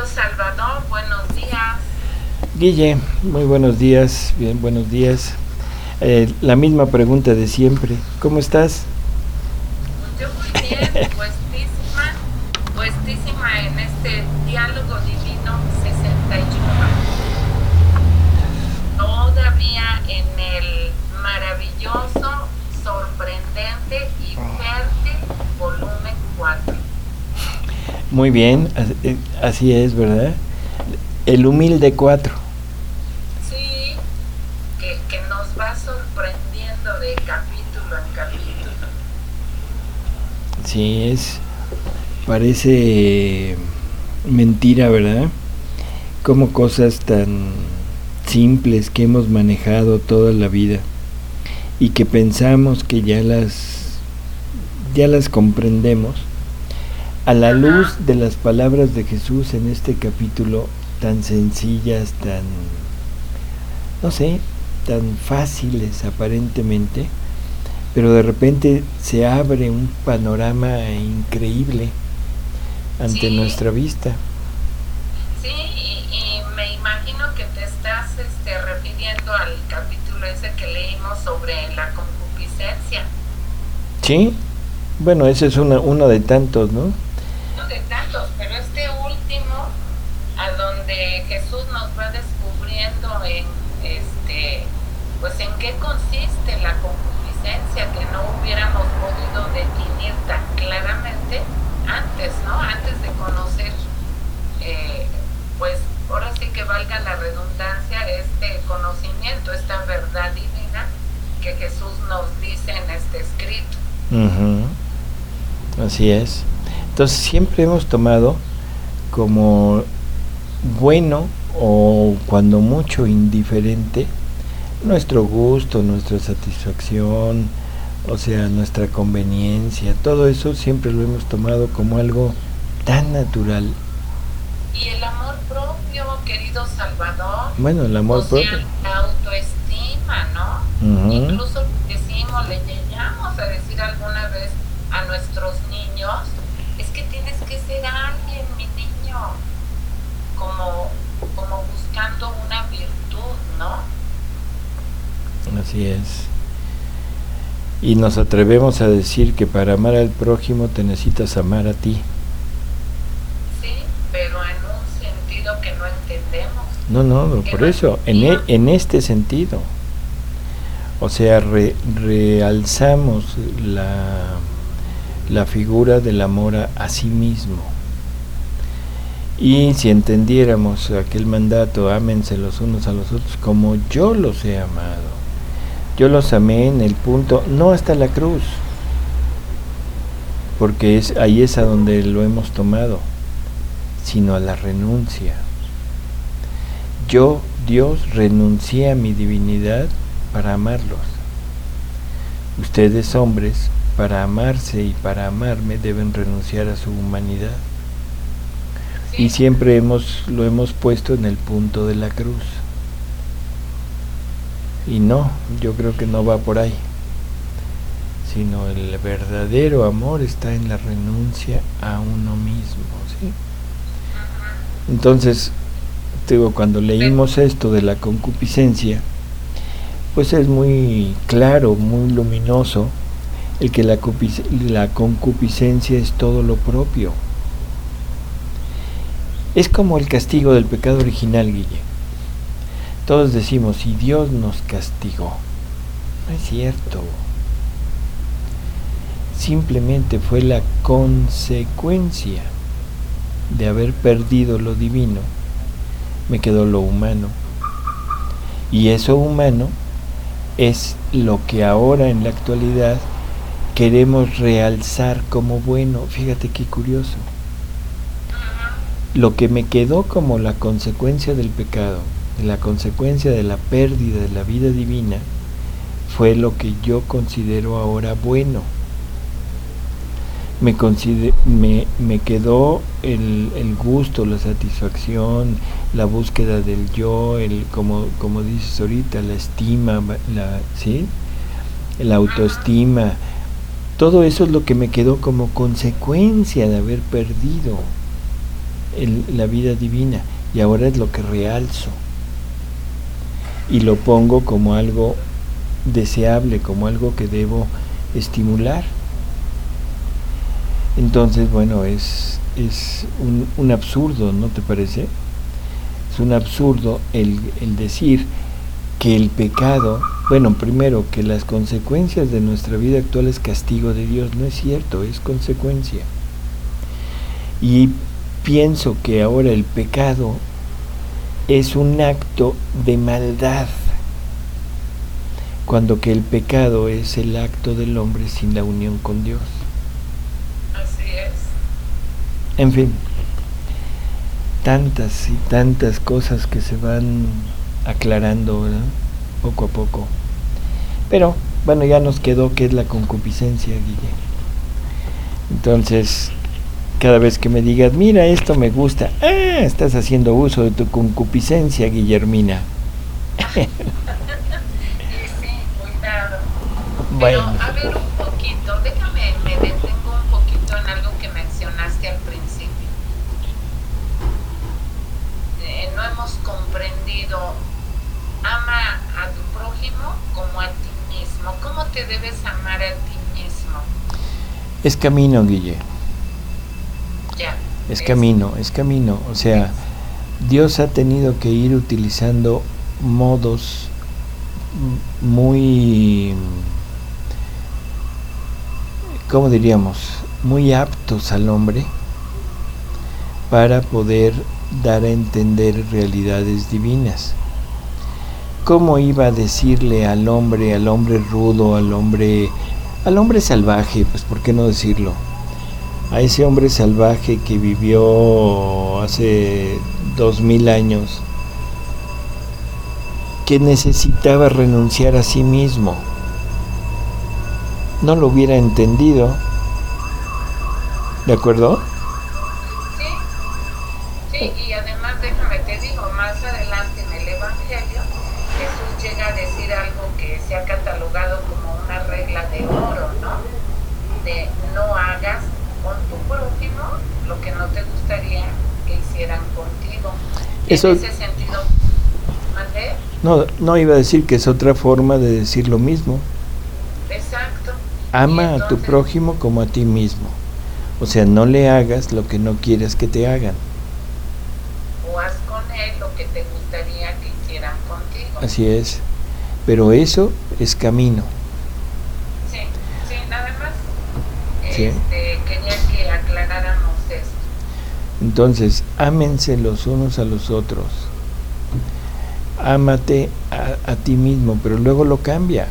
Salvador, buenos días. Guille, muy buenos días, bien, buenos días. La misma pregunta de siempre, ¿cómo estás? Pues yo muy bien, puestísima en este diálogo divino 61. Todavía en el maravilloso, sorprendente y fértil volumen 4. Muy bien, así es, ¿verdad? El humilde 4. Sí, que nos va sorprendiendo de capítulo en capítulo. Sí, parece mentira, ¿verdad? Como cosas tan simples que hemos manejado toda la vida y que pensamos que ya las comprendemos, a la luz de las palabras de Jesús en este capítulo, tan sencillas, no sé, tan fáciles aparentemente, pero de repente se abre un panorama increíble ante Sí, nuestra vista. sí, y me imagino que te estás refiriendo al capítulo ese que leímos sobre la concupiscencia. ¿Sí? Bueno, ese es uno de tantos, ¿no? No de tantos, pero este último, a donde Jesús nos va descubriendo pues en qué consiste la concupiscencia, que no hubiéramos podido definir tan claramente antes, ¿no? Antes de conocer, eh, pues ahora sí que valga la redundancia, este conocimiento, esta verdad divina que Jesús nos dice en este escrito. Uh-huh. Así es. Entonces siempre hemos tomado como bueno o cuando mucho indiferente nuestro gusto, nuestra satisfacción, o sea, nuestra conveniencia, todo eso siempre lo hemos tomado como algo tan natural. Y el amor propio, querido Salvador, Bueno, el o amor propio. sea, la autoestima, ¿no? Uh-huh. Incluso decimos, le llegamos a decir alguna vez a nuestros niños, es que tienes que ser alguien, mi niño, como buscando una virtud, ¿no? Así es. Y nos atrevemos a decir que para amar al prójimo te necesitas amar a ti. Sí, pero en un sentido que no entendemos. No, Que por no eso, entendía. en este sentido. O sea, realzamos la figura del amor a sí mismo. Y si entendiéramos aquel mandato, ámense los unos a los otros como yo los he amado. Yo los amé en el punto, no hasta la cruz, porque ahí es a donde lo hemos tomado, sino a la renuncia. Yo, Dios, renuncié a mi divinidad para amarlos. Ustedes, hombres, para amarse y para amarme deben renunciar a su humanidad. Sí. Y siempre lo hemos puesto en el punto de la cruz. Y no, yo creo que no va por ahí, sino el verdadero amor está en la renuncia a uno mismo, ¿sí? Entonces, digo, cuando leímos esto de la concupiscencia, pues es muy claro, muy luminoso, el que la concupiscencia es todo lo propio. Es como el castigo del pecado original, Guille. Todos decimos, si Dios nos castigó. No es cierto. Simplemente fue la consecuencia de haber perdido lo divino. Me quedó lo humano. Y eso humano es lo que ahora en la actualidad queremos realzar como bueno. Fíjate qué curioso. Lo que me quedó como la consecuencia del pecado, la consecuencia de la pérdida de la vida divina, fue lo que yo considero ahora bueno. Me quedó el gusto, la satisfacción, la búsqueda del yo, como dices ahorita, la estima, ¿sí? La autoestima. Todo eso es lo que me quedó como consecuencia de haber perdido. la vida divina, y ahora es lo que realzo y lo pongo como algo deseable, como algo que debo estimular. Entonces, bueno, es un absurdo, ¿no te parece? Es un absurdo el decir que el pecado, bueno, primero, que las consecuencias de nuestra vida actual es castigo de Dios. No es cierto, es consecuencia. Y pienso que ahora el pecado es un acto de maldad, cuando que el pecado es el acto del hombre sin la unión con Dios. Así es. En fin, tantas y tantas cosas que se van aclarando, ¿verdad? Poco a poco. Pero, bueno, ya nos quedó que es la concupiscencia, Guille. Entonces, cada vez que me digas, mira, esto me gusta, estás haciendo uso de tu concupiscencia, Guillermina. Y sí, cuidado. Bueno. Pero, a ver un poquito, déjame, me detengo un poquito en algo que mencionaste al principio. No hemos comprendido, ama a tu prójimo como a ti mismo. ¿Cómo te debes amar a ti mismo? Es camino, Guille. Ya. Es camino. O sea, Dios ha tenido que ir utilizando modos muy, ¿cómo diríamos? Muy aptos al hombre para poder dar a entender realidades divinas. ¿Cómo iba a decirle al hombre rudo, al hombre salvaje, pues por qué no decirlo? A ese hombre salvaje que vivió hace 2000 años, que necesitaba renunciar a sí mismo, no lo hubiera entendido, ¿de acuerdo? Sí, y además déjame te digo, más adelante en el Evangelio, Jesús llega a decir algo que se ha catalogado como una regla de oro, ¿no? De no hagas con tu prójimo lo que no te gustaría que hicieran contigo. Eso, en ese sentido, ¿mandé? No iba a decir que es otra forma de decir lo mismo. Exacto. Ama entonces, a tu prójimo como a ti mismo. O sea, no le hagas lo que no quieres que te hagan. O haz con él lo que te gustaría que hicieran contigo. Así es. Pero eso es camino. Sí, nada más. Sí. Quería que aclaráramos esto. Entonces, ámense los unos a los otros. Ámate a ti mismo, pero luego lo cambia.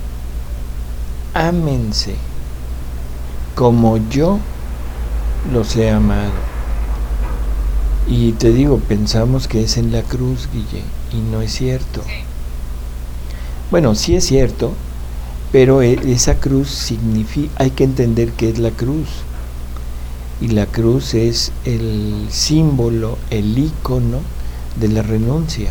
Ámense como yo los he amado. Y te digo, pensamos que es en la cruz, Guille, y no es cierto. Sí. Bueno, sí es cierto, pero esa cruz significa, hay que entender qué es la cruz. Y la cruz es el símbolo, el ícono de la renuncia.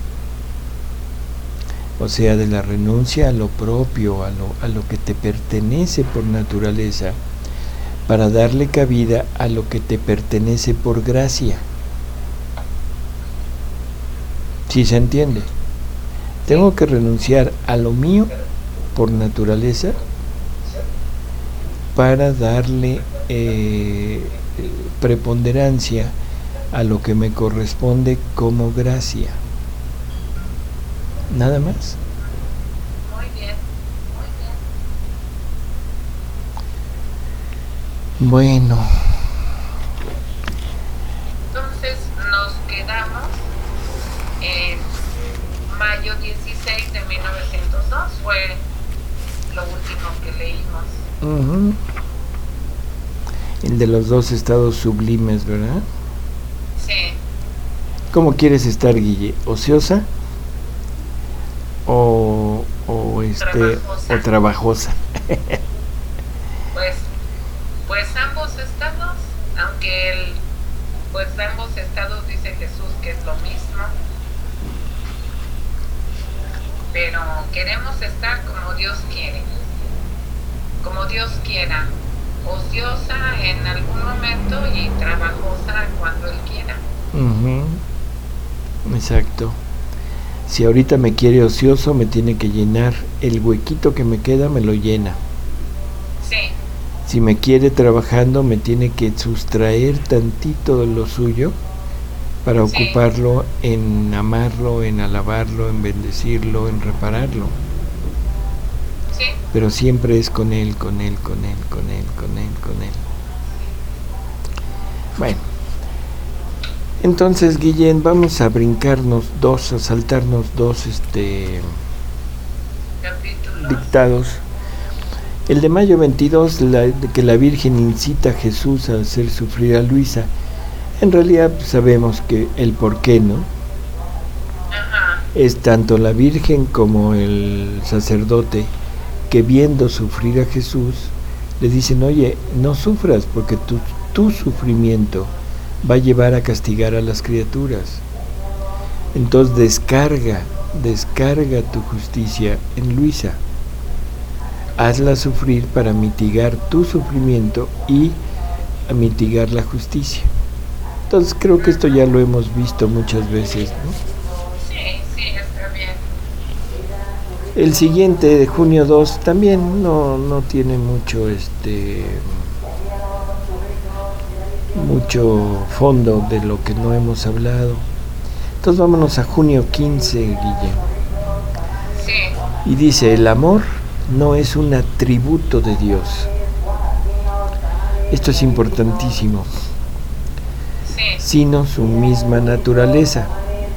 O sea, de la renuncia a lo propio, a lo que te pertenece por naturaleza, para darle cabida a lo que te pertenece por gracia. ¿Sí se entiende? Tengo que renunciar a lo mío por naturaleza para darle preponderancia a lo que me corresponde como gracia. Nada más. Muy bien. Bueno. Entonces nos quedamos en mayo 16 de 1902, fue lo último que leímos. El de los dos estados sublimes, ¿verdad? Sí. ¿Cómo quieres estar, Guille? ¿Ociosa? O trabajosa. Pues ambos estados, aunque pues ambos estados dice Jesús que es lo mismo, pero queremos estar como Dios quiere, como Dios quiera, ociosa en algún momento y trabajosa cuando Él quiera. Ujú, exacto. Si ahorita me quiere ocioso, me tiene que llenar. El huequito que me queda me lo llena. Sí. Si me quiere trabajando, me tiene que sustraer tantito de lo suyo para ocuparlo en amarlo, en alabarlo, en bendecirlo, en repararlo. Sí. Pero siempre es con él, con él, con él, con él, con él, con él. Bueno, entonces, Guillén, vamos a brincarnos a saltarnos dos Capítulos. dictados. El de mayo 22, que la Virgen incita a Jesús a hacer sufrir a Luisa. En realidad sabemos que el por qué, ¿no? Ajá. Es tanto la Virgen como el sacerdote que, viendo sufrir a Jesús, le dicen: oye, no sufras, porque tu sufrimiento va a llevar a castigar a las criaturas. Entonces descarga tu justicia en Luisa. Hazla sufrir para mitigar tu sufrimiento y a mitigar la justicia. Entonces creo que esto ya lo hemos visto muchas veces, ¿no? Sí, está bien. El siguiente, de junio 2, también no tiene mucho fondo de lo que no hemos hablado. Entonces vámonos a junio 15, Guille. Sí. Y dice: el amor no es un atributo de Dios. Esto es importantísimo. Sí. Sino su misma naturaleza.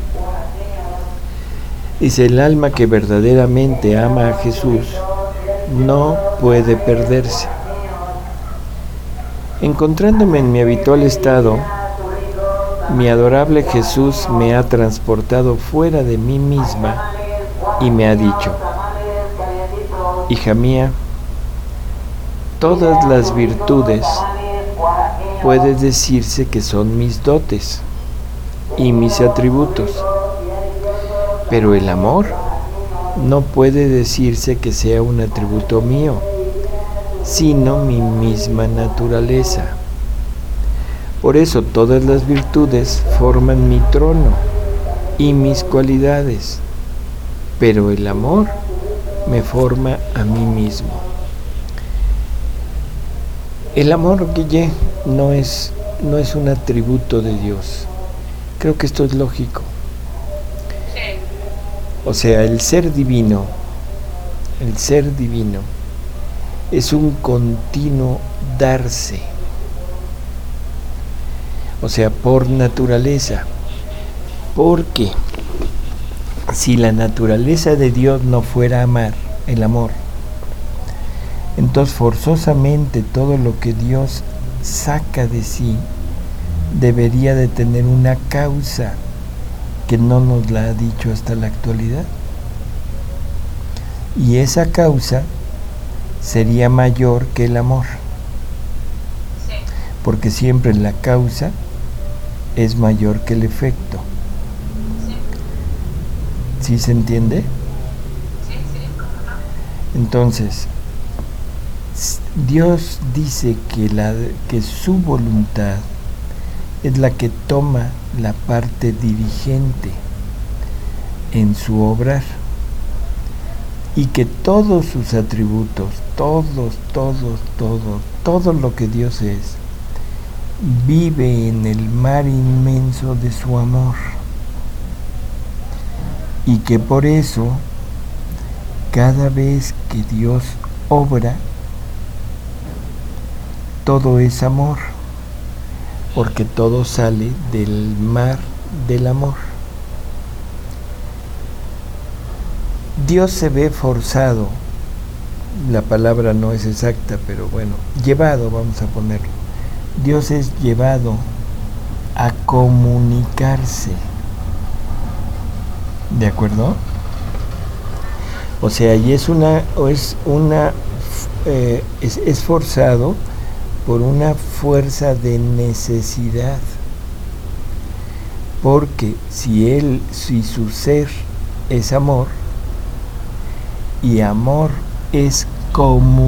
Dice: el alma que verdaderamente ama a Jesús no puede perderse. Encontrándome en mi habitual estado, mi adorable Jesús me ha transportado fuera de mí misma y me ha dicho: hija mía, todas las virtudes puede decirse que son mis dotes y mis atributos, pero el amor no puede decirse que sea un atributo mío, sino mi misma naturaleza. Por eso todas las virtudes forman mi trono y mis cualidades, pero el amor me forma a mí mismo. El amor, Guille, no es un atributo de Dios. Creo que esto es lógico. Sí. O sea, el ser divino es un continuo darse. O sea, por naturaleza. Porque si la naturaleza de Dios no fuera amar, el amor, entonces forzosamente todo lo que Dios saca de sí debería de tener una causa que no nos la ha dicho hasta la actualidad. Y esa causa sería mayor que el amor. Sí. Porque siempre la causa es mayor que el efecto. Sí. ¿Sí se entiende? Sí, cómo no. Entonces, Dios dice que su voluntad es la que toma la parte dirigente en su obrar, y que todos sus atributos, todo lo que Dios es, vive en el mar inmenso de su amor, y que por eso cada vez que Dios obra, todo es amor, porque todo sale del mar del amor. Dios se ve forzado, la palabra no es exacta, pero bueno, llevado, vamos a ponerlo. Dios es llevado a comunicarse. ¿De acuerdo? O sea, y es forzado por una fuerza de necesidad. Porque si su ser es amor, y amor es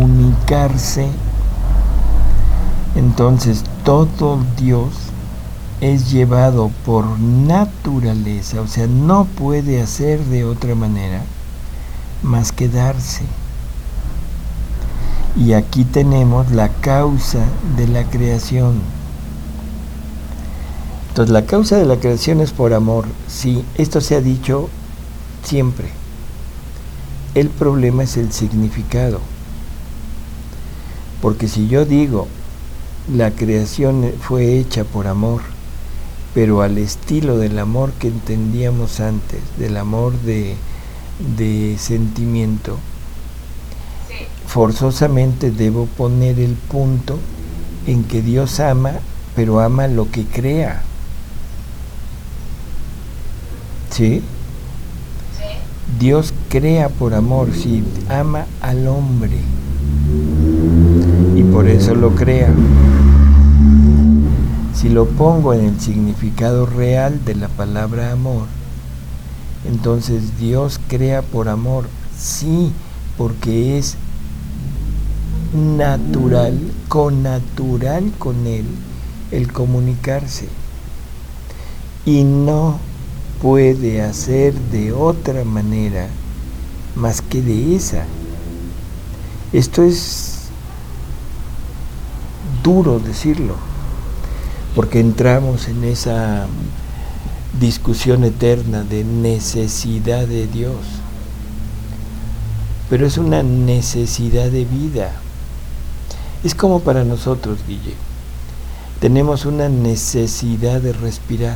comunicarse, entonces todo Dios es llevado por naturaleza, o sea, no puede hacer de otra manera más que darse. Y aquí tenemos la causa de la creación. Entonces, la causa de la creación es por amor. Sí, esto se ha dicho siempre. El problema es el significado. Porque si yo digo, la creación fue hecha por amor, pero al estilo del amor que entendíamos antes, del amor de sentimiento, Sí. forzosamente debo poner el punto en que Dios ama, pero ama lo que crea. ¿Sí? Sí. Dios crea por amor, sí, ama al hombre y por eso lo crea. Si lo pongo en el significado real de la palabra amor, entonces Dios crea por amor, sí, porque es natural con Él el comunicarse. Y no puede hacer de otra manera más que de esa. Esto es duro decirlo, porque entramos en esa discusión eterna de necesidad de Dios. Pero es una necesidad de vida. Es como para nosotros, Guille. Tenemos una necesidad de respirar.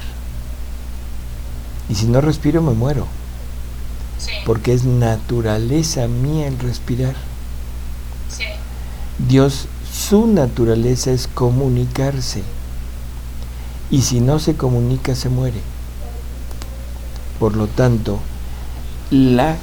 Y si no respiro me muero. Sí. Porque es naturaleza mía el respirar. Sí. Dios, su naturaleza es comunicarse. Y si no se comunica, se muere. Por lo tanto, el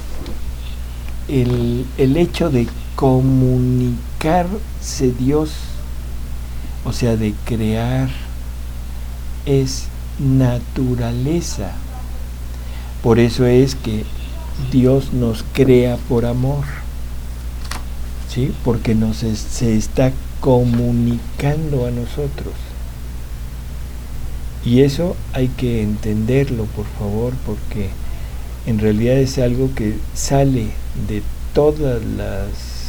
hecho de comunicarse Dios, o sea, de crear, es naturaleza. Por eso es que Dios nos crea por amor, ¿sí? Porque se está comunicando a nosotros. Y eso hay que entenderlo, por favor, porque en realidad es algo que sale de todas las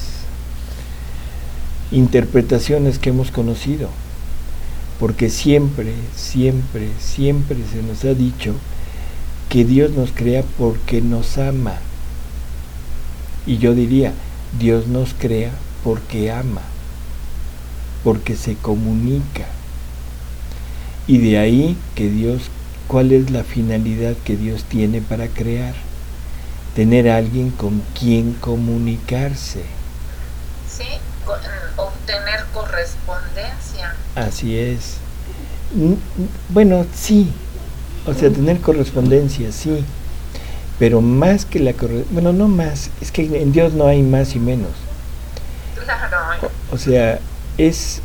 interpretaciones que hemos conocido. Porque siempre se nos ha dicho que Dios nos crea porque nos ama. Y yo diría, Dios nos crea porque ama, porque se comunica. Y de ahí que Dios, ¿cuál es la finalidad que Dios tiene para crear? Tener a alguien con quien comunicarse. Sí, obtener correspondencia. Así es. Bueno, sí. O sea, tener correspondencia, sí. Pero más que la correspondencia, bueno, no más, es que en Dios no hay más y menos. Claro. O sea, es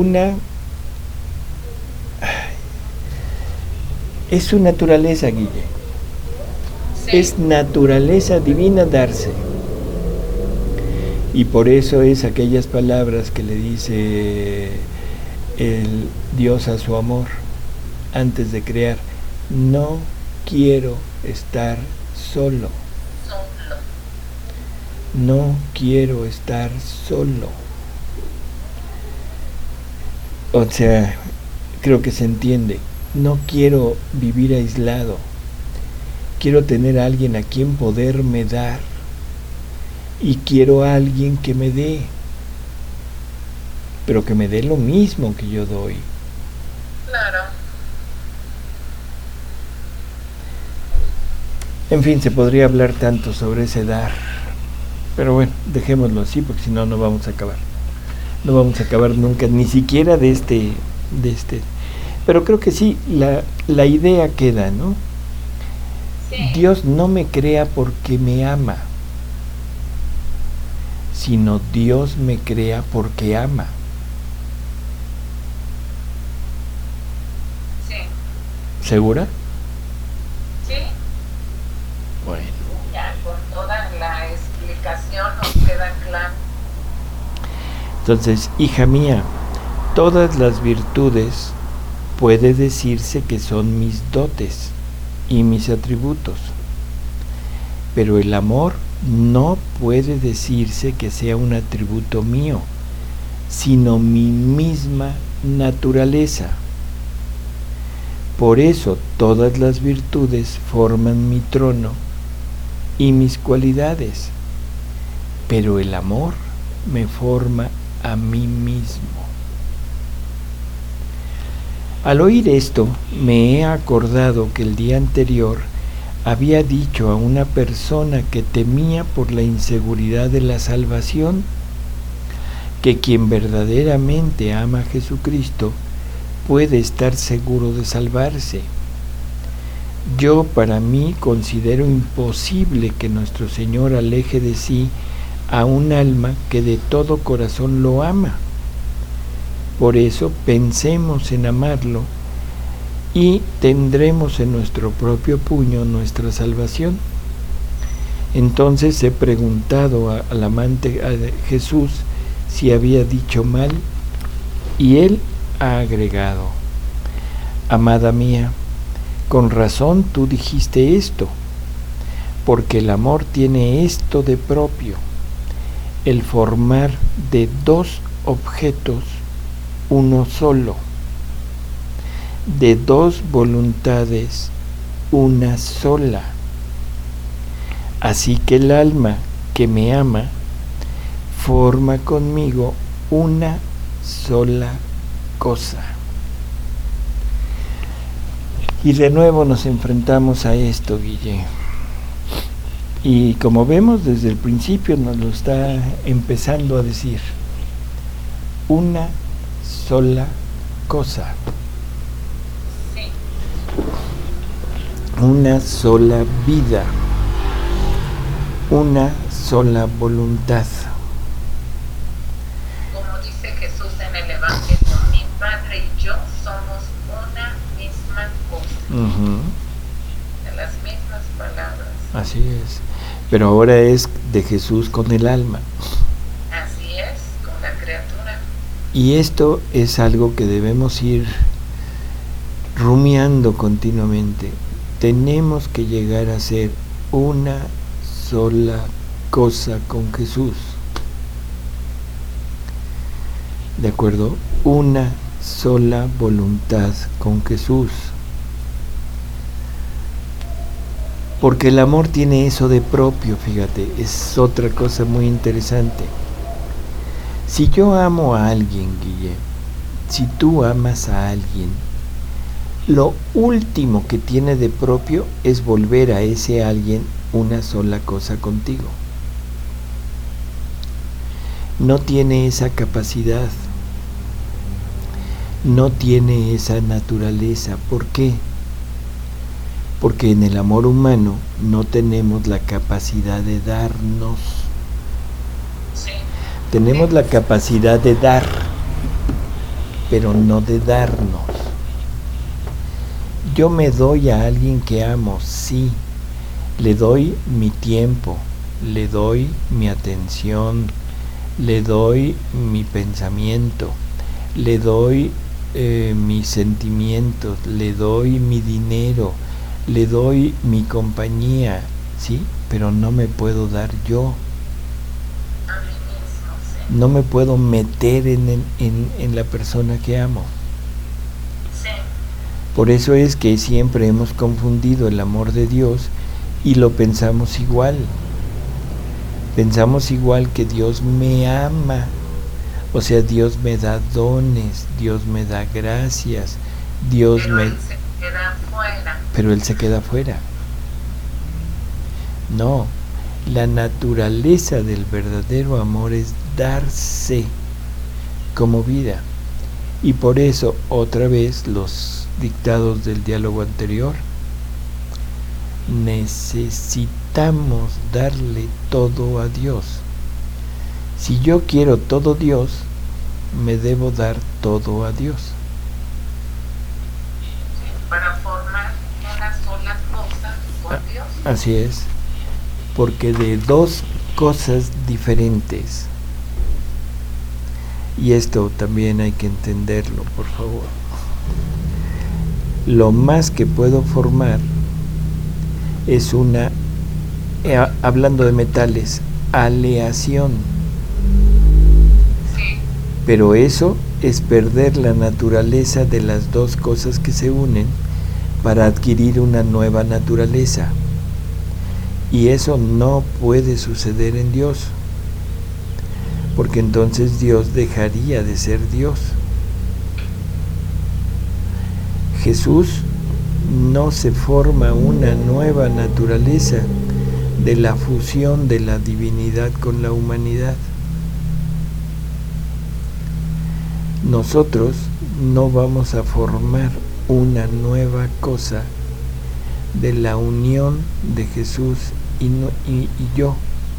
es su naturaleza, Guille. Sí. Es naturaleza divina darse. Y por eso es aquellas palabras que le dice el Dios a su amor antes de crear: no quiero estar solo. Solo. No quiero estar solo. O sea, creo que se entiende. No quiero vivir aislado. Quiero tener a alguien a quien poderme dar. Y quiero a alguien que me dé. Pero que me dé lo mismo que yo doy. Claro. En fin, se podría hablar tanto sobre ese dar. Pero bueno, dejémoslo así, porque si no, no vamos a acabar. No vamos a acabar nunca, ni siquiera de este. Pero creo que sí, la idea queda, ¿no? Sí. Dios no me crea porque me ama, sino Dios me crea porque ama. Sí. ¿Segura? Sí. Bueno. Ya con toda la explicación nos queda claro. Entonces, hija mía, todas las virtudes puede decirse que son mis dotes y mis atributos, pero el amor no puede decirse que sea un atributo mío, sino mi misma naturaleza. Por eso todas las virtudes forman mi trono y mis cualidades, pero el amor me forma a mí mismo. Al oír esto, me he acordado que el día anterior había dicho a una persona que temía por la inseguridad de la salvación, que quien verdaderamente ama a Jesucristo puede estar seguro de salvarse. Yo para mí considero imposible que nuestro Señor aleje de sí a un alma que de todo corazón lo ama. Por eso pensemos en amarlo y tendremos en nuestro propio puño nuestra salvación. Entonces he preguntado al amante a Jesús si había dicho mal, y él ha agregado: amada mía, con razón tú dijiste esto, porque el amor tiene esto de propio, el formar de dos objetos uno solo, de dos voluntades una sola. Así que el alma que me ama forma conmigo una sola cosa. Y de nuevo nos enfrentamos a esto, Guille. Y como vemos, desde el principio nos lo está empezando a decir: una sola cosa. Sí. Una sola vida. Una sola voluntad. Como dice Jesús en el Evangelio, mi Padre y yo somos una misma cosa. De las mismas palabras. Así es. Pero ahora es de Jesús con el alma. Así es, con la criatura. Y esto es algo que debemos ir rumiando continuamente. Tenemos que llegar a ser una sola cosa con Jesús. ¿De acuerdo? Una sola voluntad con Jesús. Porque el amor tiene eso de propio, fíjate, es otra cosa muy interesante. Si yo amo a alguien, Guille, si tú amas a alguien, lo último que tiene de propio es volver a ese alguien una sola cosa contigo. No tiene esa capacidad, no tiene esa naturaleza. ¿Por qué? Porque en el amor humano no tenemos la capacidad de darnos. Sí. Tenemos la capacidad de dar, pero no de darnos. Yo me doy a alguien que amo, sí. Le doy mi tiempo, le doy mi atención, le doy mi pensamiento, le doy mis sentimientos, le doy mi dinero, le doy mi compañía, ¿sí? Pero no me puedo dar yo. A mí mismo, sí. No me puedo meter en la persona que amo. Sí. Por eso es que siempre hemos confundido el amor de Dios y lo pensamos igual. Pensamos igual que Dios me ama. O sea, Dios me da dones, Dios me da gracias, Dios Pero me... él se queda fuera. Pero Él se queda fuera. No, la naturaleza del verdadero amor es darse como vida. Y por eso, otra vez, los dictados del diálogo anterior, necesitamos darle todo a Dios. Si yo quiero todo Dios, me debo dar todo a Dios. Para formar una sola cosa con Dios. Así es, porque de dos cosas diferentes, y esto también hay que entenderlo, por favor. Lo más que puedo formar es una, hablando de metales, aleación. Sí. Pero eso es perder la naturaleza de las dos cosas que se unen para adquirir una nueva naturaleza. Y eso no puede suceder en Dios, porque entonces Dios dejaría de ser Dios. Jesús no se forma una nueva naturaleza de la fusión de la divinidad con la humanidad. Nosotros no vamos a formar una nueva cosa de la unión de Jesús y yo.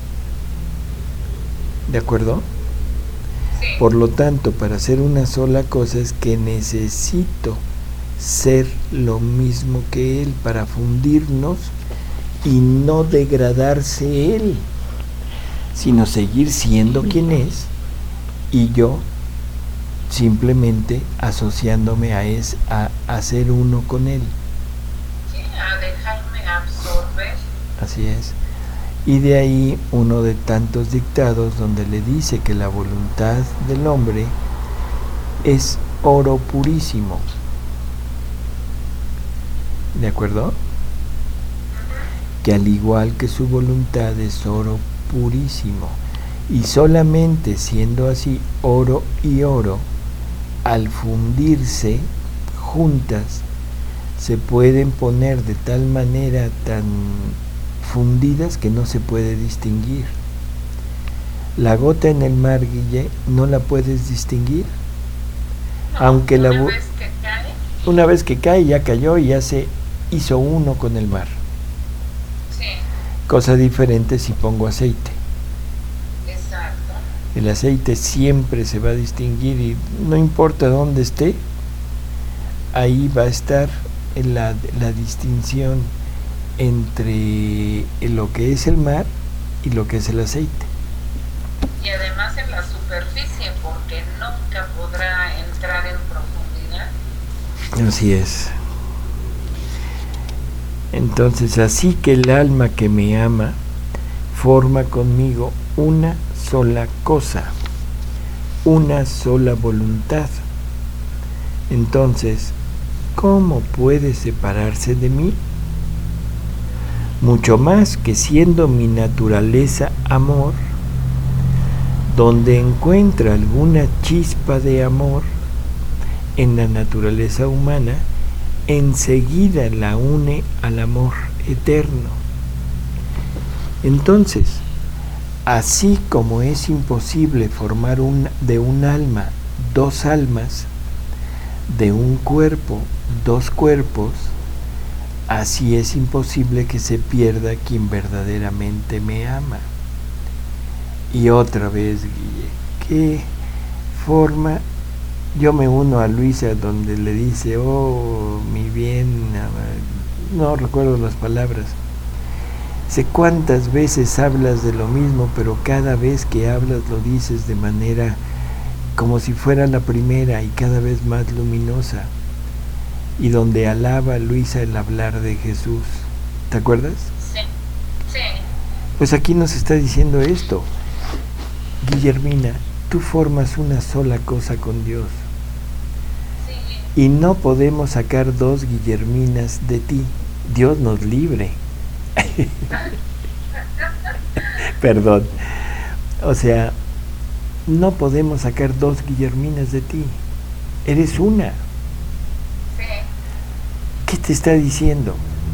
¿De acuerdo? Sí. Por lo tanto, para hacer una sola cosa es que necesito ser lo mismo que Él para fundirnos y no degradarse Él, sino seguir siendo quien es y yo simplemente asociándome a ser uno con Él. Sí, a dejarme absorber. Así es. Y de ahí uno de tantos dictados donde le dice que la voluntad del hombre es oro purísimo. ¿De acuerdo? Que al igual que su voluntad es oro purísimo. Y solamente siendo así oro y oro, al fundirse juntas, se pueden poner de tal manera tan fundidas que no se puede distinguir. La gota en el mar, Guille, no la puedes distinguir. No, Aunque una vez que cae. Una vez que cae, ya cayó y ya se hizo uno con el mar. Sí. Cosa diferente si pongo aceite. Exacto. El aceite siempre se va a distinguir y no importa dónde esté, ahí va a estar la distinción entre lo que es el mar y lo que es el aceite. Y además en la superficie, porque nunca podrá entrar en profundidad. Así es. Entonces, así que el alma que me ama forma conmigo una sola cosa, una sola voluntad. Entonces, ¿cómo puede separarse de mí? Mucho más que siendo mi naturaleza amor, donde encuentra alguna chispa de amor en la naturaleza humana, enseguida la une al amor eterno. Entonces, así como es imposible formar de un alma dos almas, de un cuerpo dos cuerpos, así es imposible que se pierda quien verdaderamente me ama. Y otra vez, Guille, ¿qué forma? Yo me uno a Luisa donde le dice, oh, mi bien, no recuerdo las palabras. Sé cuántas veces hablas de lo mismo, pero cada vez que hablas lo dices de manera como si fuera la primera y cada vez más luminosa. Y donde alaba Luisa el hablar de Jesús. ¿Te acuerdas? Sí, sí. Pues aquí nos está diciendo esto. Guillermina, tú formas una sola cosa con Dios. Sí. Y no podemos sacar dos Guillerminas de ti. Dios nos libre. Perdón. O sea, no podemos sacar dos Guillerminas de ti. Eres una. Sí. ¿Qué te está diciendo?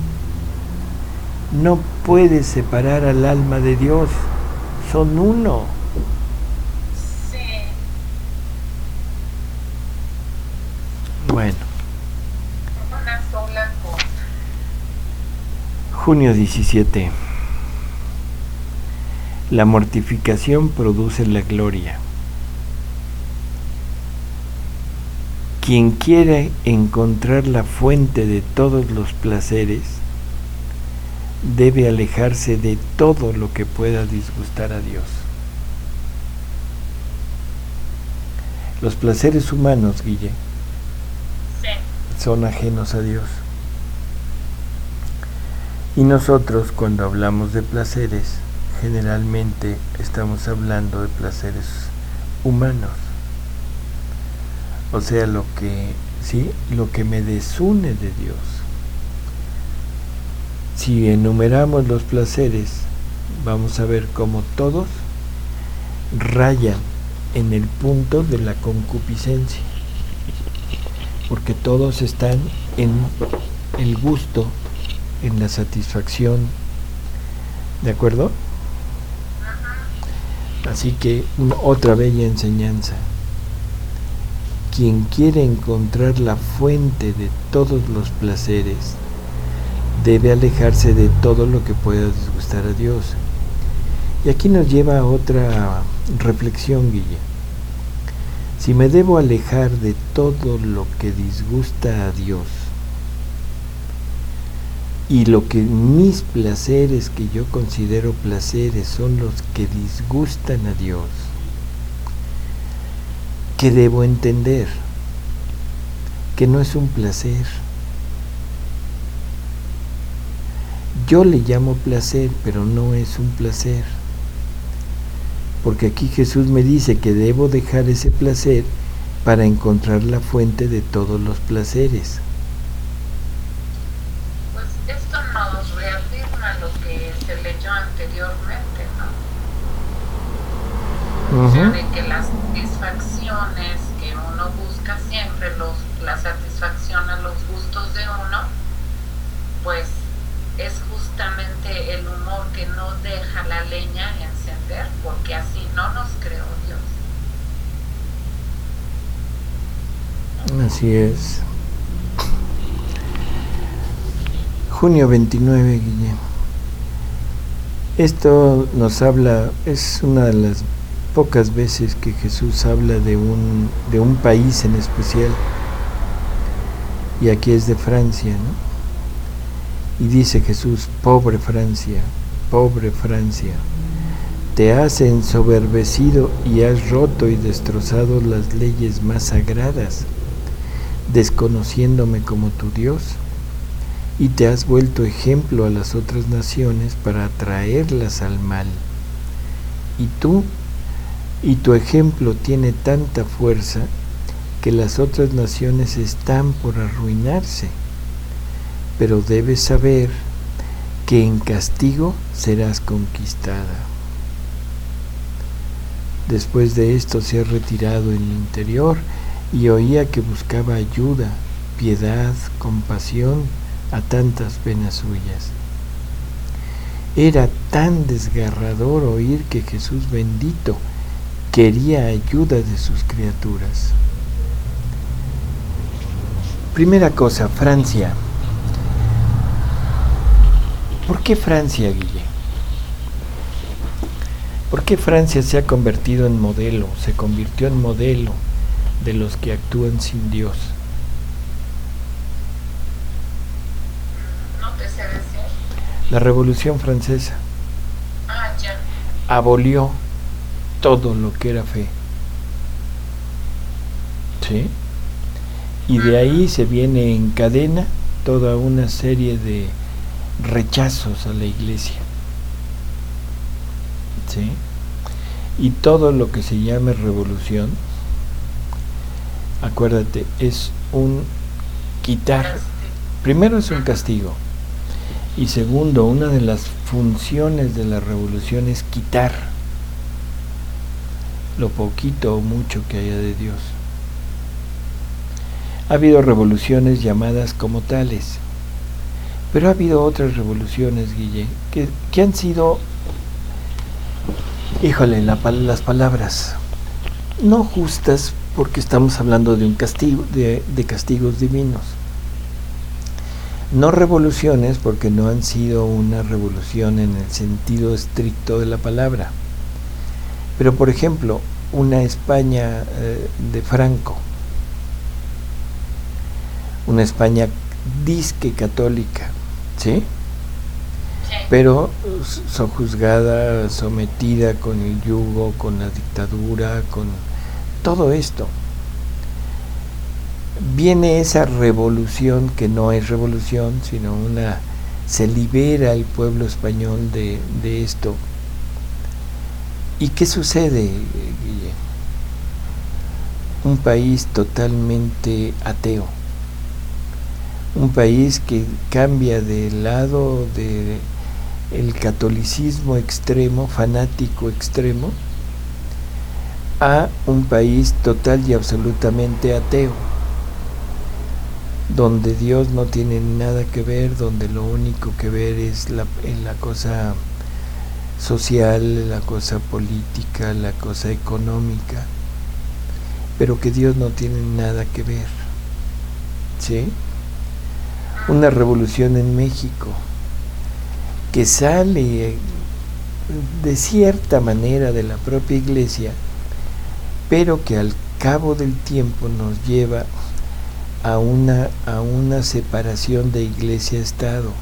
No puedes separar al alma de Dios. Son uno. Sí. Bueno. Una sola cosa. Junio 17. La mortificación produce la gloria. Quien quiere encontrar la fuente de todos los placeres, debe alejarse de todo lo que pueda disgustar a Dios. Los placeres humanos, Guille, Sí. son ajenos a Dios. Y nosotros, cuando hablamos de placeres, generalmente estamos hablando de placeres humanos. O sea, lo que me desune de Dios. Si enumeramos los placeres, vamos a ver cómo todos rayan en el punto de la concupiscencia, porque todos están en el gusto, en la satisfacción, ¿de acuerdo? Así que otra bella enseñanza: quien quiere encontrar la fuente de todos los placeres debe alejarse de todo lo que pueda disgustar a Dios. Y aquí nos lleva a otra reflexión, Guille. Si me debo alejar de todo lo que disgusta a Dios, y lo que mis placeres que yo considero placeres son los que disgustan a Dios, ¿qué debo entender? Que no es un placer. Yo le llamo placer, pero no es un placer. Porque aquí Jesús me dice que debo dejar ese placer para encontrar la fuente de todos los placeres. Pues esto nos reafirma lo que se leyó anteriormente, ¿no? O sea, de que las satisfacciones que uno busca siempre, la satisfacción a los gustos de uno, pues es justamente el humor que no deja la leña encender, porque así no nos creó Dios. Así es. Junio 29, Guille. Esto nos habla, es una de las pocas veces que Jesús habla de un país en especial, y aquí es de Francia, ¿no? Y dice Jesús: pobre Francia, te has ensoberbecido y has roto y destrozado las leyes más sagradas, desconociéndome como tu Dios, y te has vuelto ejemplo a las otras naciones para atraerlas al mal. Y tu ejemplo tiene tanta fuerza que las otras naciones están por arruinarse. Pero debes saber que en castigo serás conquistada. Después de esto se ha retirado en mi interior y oía que buscaba ayuda, piedad, compasión a tantas penas suyas. Era tan desgarrador oír que Jesús bendito quería ayuda de sus criaturas. Primera cosa, Francia. ¿Por qué Francia, Guille? ¿Por qué Francia se convirtió en modelo de los que actúan sin Dios? No te sé decir. La Revolución Francesa Ya abolió todo lo que era fe. ¿Sí? Y de ahí se viene en cadena toda una serie de rechazos a la iglesia, ¿sí? Y todo lo que se llame revolución, acuérdate, es un quitar. Primero es un castigo, y segundo, una de las funciones de la revolución es quitar lo poquito o mucho que haya de Dios. Ha habido revoluciones llamadas como tales, pero ha habido otras revoluciones, Guille, que han sido, las palabras, no justas, porque estamos hablando de un castigo, de castigos divinos. No revoluciones, porque no han sido una revolución en el sentido estricto de la palabra. Pero, por ejemplo, una España de Franco, una España disque católica, ¿sí? Pero sojuzgada, sometida con el yugo, con la dictadura, con todo esto. viene esa revolución que no es revolución, sino se libera el pueblo español de esto. ¿Y qué sucede, Guille? Un país totalmente ateo, un país que cambia del lado del catolicismo extremo, fanático extremo, a un país total y absolutamente ateo, donde Dios no tiene nada que ver, donde lo único que ver es la cosa social, la cosa política, la cosa económica, pero que Dios no tiene nada que ver. ¿Sí? Una revolución en México que sale de cierta manera de la propia iglesia, pero que al cabo del tiempo nos lleva a una separación de iglesia-estado.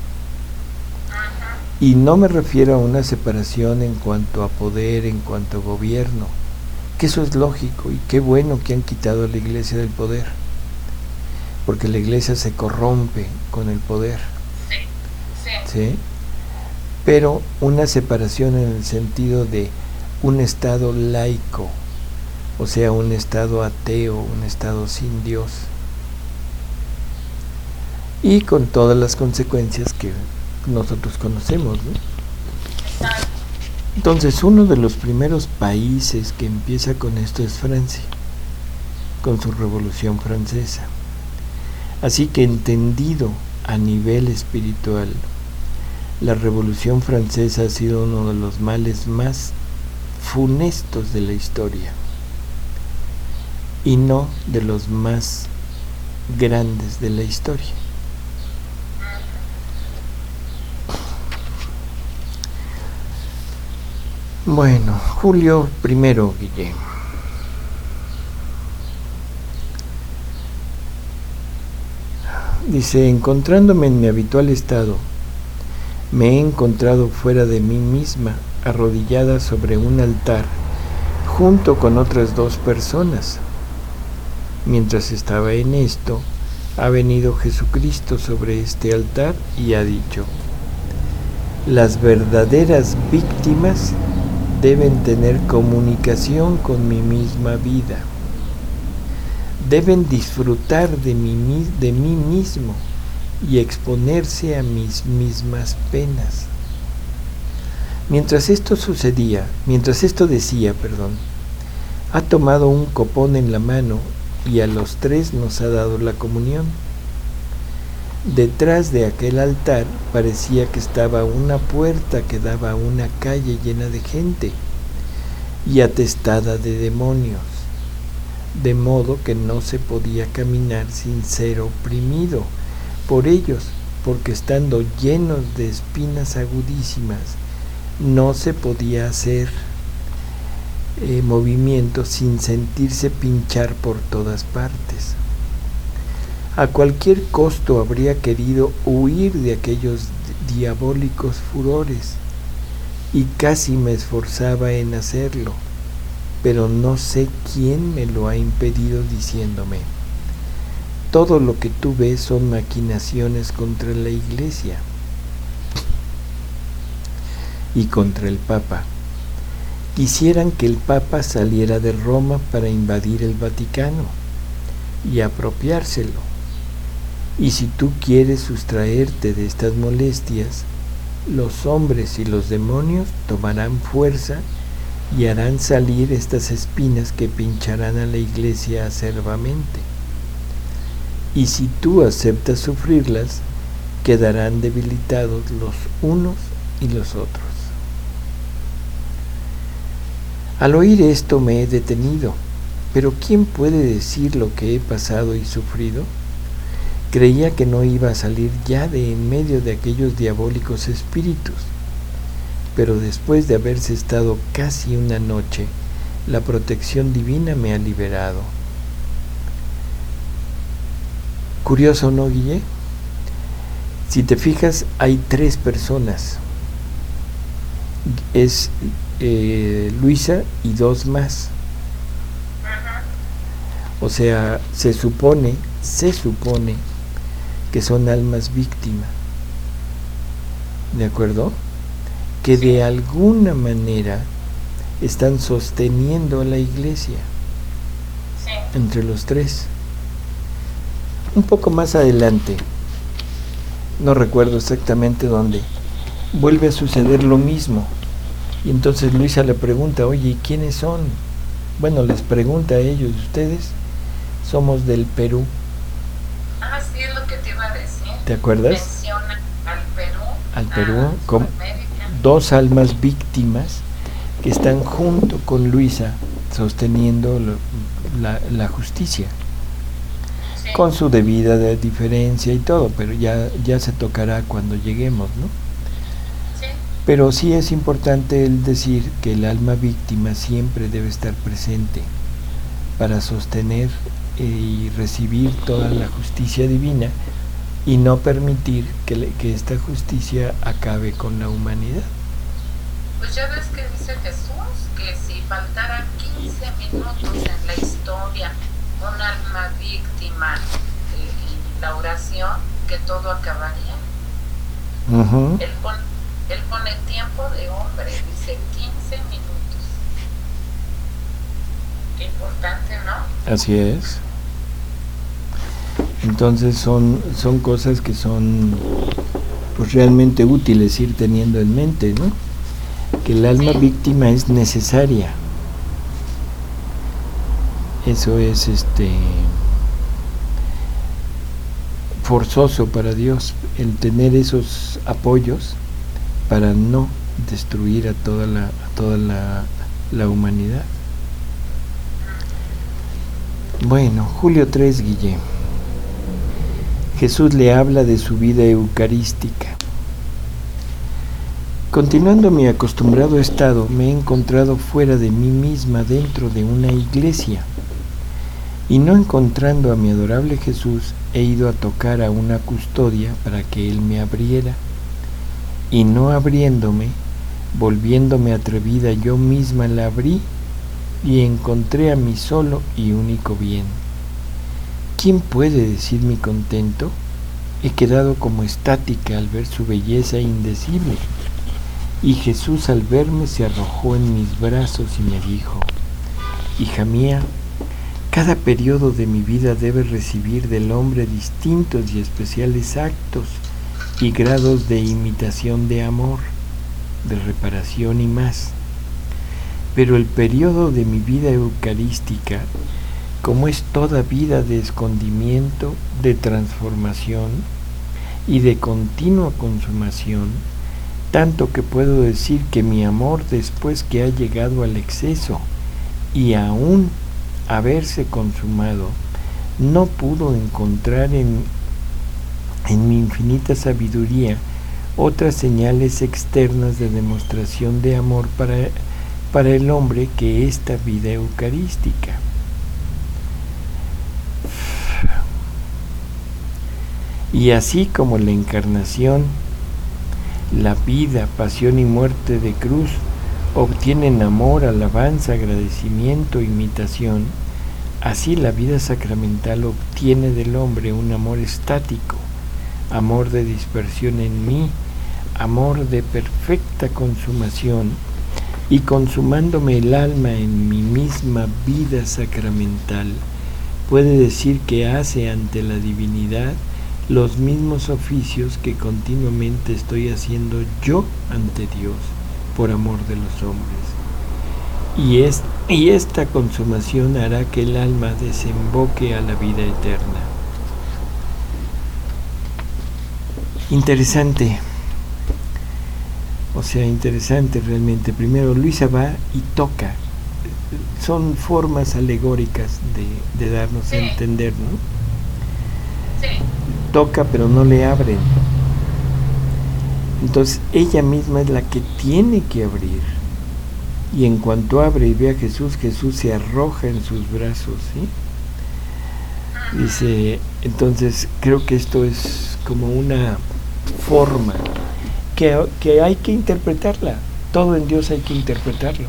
Y no me refiero a una separación en cuanto a poder, en cuanto a gobierno, que eso es lógico, y qué bueno que han quitado a la iglesia del poder, porque la iglesia se corrompe con el poder. ¿Sí? Pero una separación en el sentido de un estado laico, o sea, un estado ateo, un estado sin Dios, y con todas las consecuencias que nosotros conocemos, ¿no? Entonces, uno de los primeros países que empieza con esto es Francia, con su Revolución Francesa. Así que, entendido a nivel espiritual, la Revolución Francesa ha sido uno de los males más funestos de la historia, y no de los más grandes de la historia. Bueno, Julio I, Guillem. Dice, encontrándome en mi habitual estado, me he encontrado fuera de mí misma, arrodillada sobre un altar, junto con otras 2 personas. Mientras estaba en esto, ha venido Jesucristo sobre este altar y ha dicho, las verdaderas víctimas deben tener comunicación con mi misma vida, deben disfrutar de mí mismo y exponerse a mis mismas penas. Mientras esto decía, ha tomado un copón en la mano y a los 3 nos ha dado la comunión. Detrás de aquel altar parecía que estaba una puerta que daba a una calle llena de gente y atestada de demonios, de modo que no se podía caminar sin ser oprimido por ellos, porque estando llenos de espinas agudísimas, no se podía hacer movimiento sin sentirse pinchar por todas partes. A cualquier costo habría querido huir de aquellos diabólicos furores, y casi me esforzaba en hacerlo, pero no sé quién me lo ha impedido diciéndome, todo lo que tú ves son maquinaciones contra la Iglesia y contra el Papa. Quisieran que el Papa saliera de Roma para invadir el Vaticano y apropiárselo. Y si tú quieres sustraerte de estas molestias, los hombres y los demonios tomarán fuerza y harán salir estas espinas que pincharán a la Iglesia acerbamente. Y si tú aceptas sufrirlas, quedarán debilitados los unos y los otros. Al oír esto me he detenido, pero ¿quién puede decir lo que he pasado y sufrido? Creía que no iba a salir ya de en medio de aquellos diabólicos espíritus, pero después de haberse estado casi una noche, la protección divina me ha liberado. Curioso, ¿no, Guille? Si te fijas, hay 3 personas. Es Luisa y 2 más. O sea, se supone se supone que son almas víctimas, ¿de acuerdo? Que de alguna manera están sosteniendo a la iglesia, entre los tres. Un poco más adelante, no recuerdo exactamente dónde, vuelve a suceder lo mismo. Y entonces Luisa le pregunta, oye, ¿y quiénes son? Bueno, les pregunta a ellos, ustedes somos del Perú. Ah, sí, es lo que te iba a decir. ¿Te acuerdas? Menciona Al Perú, como dos almas víctimas que están junto con Luisa sosteniendo la justicia, sí, con su debida diferencia y todo, pero ya se tocará cuando lleguemos, ¿no? sí. Pero sí es importante el decir que el alma víctima siempre debe estar presente para sostener y recibir toda la justicia divina y no permitir que esta justicia acabe con la humanidad. Pues ya ves que dice Jesús que si faltaran 15 minutos en la historia, un alma víctima y la oración, que todo acabaría. Uh-huh. Él pone tiempo de hombre, dice 15 minutos. Qué importante, ¿no? Así es. Entonces son cosas que son pues realmente útiles ir teniendo en mente, ¿no? Que el alma víctima es necesaria. Eso es forzoso para Dios, el tener esos apoyos para no destruir a toda la humanidad. Bueno, Julio 3, Guille. Jesús le habla de su vida eucarística. Continuando mi acostumbrado estado, me he encontrado fuera de mí misma dentro de una iglesia, y no encontrando a mi adorable Jesús, he ido a tocar a una custodia para que Él me abriera, y no abriéndome, volviéndome atrevida, yo misma la abrí y encontré a mi solo y único bien. ¿Quién puede decir mi contento? He quedado como estática al ver su belleza indecible. Y Jesús al verme se arrojó en mis brazos y me dijo, hija mía, cada periodo de mi vida debe recibir del hombre distintos y especiales actos y grados de imitación de amor, de reparación y más. Pero el periodo de mi vida eucarística, como es toda vida de escondimiento, de transformación y de continua consumación, tanto que puedo decir que mi amor, después que ha llegado al exceso y aún haberse consumado, no pudo encontrar en mi infinita sabiduría otras señales externas de demostración de amor para el hombre que esta vida eucarística. Y así como la encarnación, la vida, pasión y muerte de cruz obtienen amor, alabanza, agradecimiento, imitación, así la vida sacramental obtiene del hombre un amor estático, amor de dispersión en mí, amor de perfecta consumación, y consumándome el alma en mi misma vida sacramental, puede decir que hace ante la divinidad los mismos oficios que continuamente estoy haciendo yo ante Dios por amor de los hombres. Y esta consumación hará que el alma desemboque a la vida eterna. Interesante. O sea, interesante realmente. Primero Luisa va y toca. Son formas alegóricas de darnos a entender, ¿no? Sí. Toca pero no le abren. Entonces ella misma es la que tiene que abrir. Y en cuanto abre y ve a Jesús, Jesús se arroja en sus brazos, ¿sí? Dice, entonces creo que esto es como una forma que hay que interpretarla. Todo en Dios hay que interpretarlo.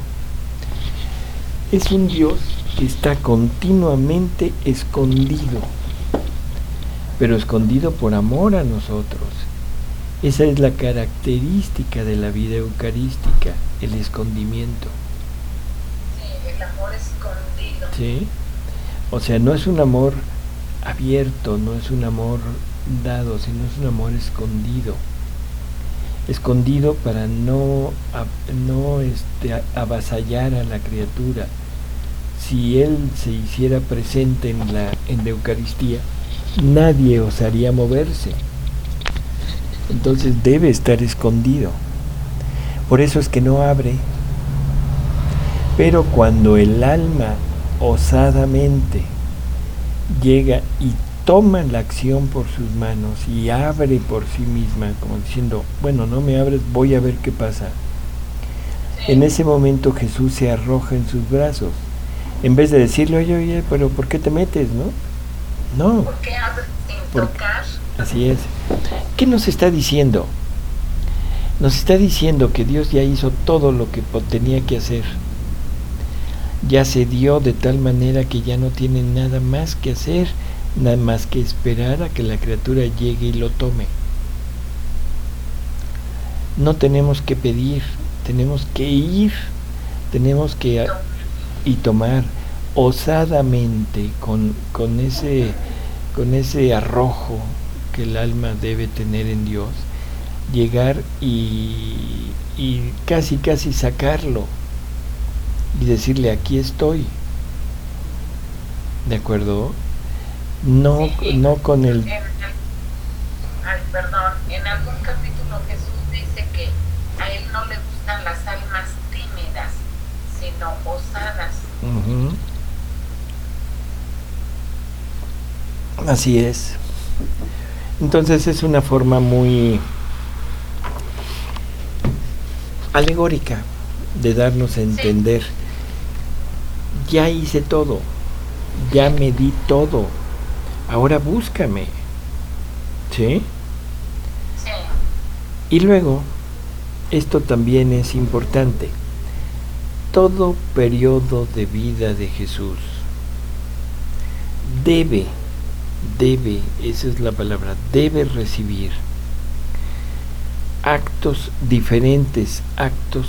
Es un Dios que está continuamente escondido pero escondido por amor a nosotros. Esa es la característica de la vida eucarística, el escondimiento. Sí, el amor escondido. ¿Sí? O sea, no es un amor abierto, no es un amor dado, sino es un amor escondido. Escondido para no avasallar a la criatura. Si Él se hiciera presente en la Eucaristía, nadie osaría moverse. Entonces debe estar escondido. Por eso es que no abre. Pero cuando el alma osadamente llega y toma la acción por sus manos y abre por sí misma, como diciendo, bueno, no me abres, voy a ver qué pasa. Sí. En ese momento Jesús se arroja en sus brazos. En vez de decirle, oye, pero ¿por qué te metes, no? No. ¿Por qué abres sin tocar? Así es. ¿Qué nos está diciendo? Nos está diciendo que Dios ya hizo todo lo que tenía que hacer. Ya se dio de tal manera que ya no tiene nada más que hacer, nada más que esperar a que la criatura llegue y lo tome. No tenemos que pedir, tenemos que ir, tenemos que y tomar osadamente con ese arrojo que el alma debe tener en Dios, llegar y casi sacarlo y decirle, aquí estoy. ¿De acuerdo? No, sí, no con el... perdón, en algún capítulo Jesús dice que a Él no le gustan las almas tímidas, sino osadas. Uh-huh. Así es. Entonces es una forma muy alegórica de darnos a entender, sí, ya hice todo, ya me di todo, ahora búscame. ¿Sí? Sí. Y luego, esto también es importante, todo periodo de vida de Jesús debe, esa es la palabra, debe recibir diferentes actos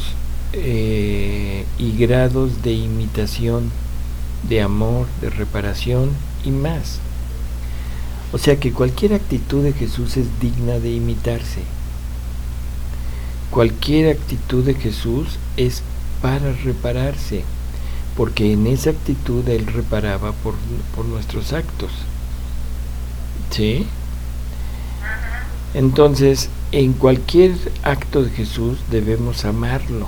y grados de imitación, de amor, de reparación y más. O sea que cualquier actitud de Jesús es digna de imitarse. Cualquier actitud de Jesús es para repararse, porque en esa actitud Él reparaba por nuestros actos. ¿Sí? Entonces, en cualquier acto de Jesús debemos amarlo.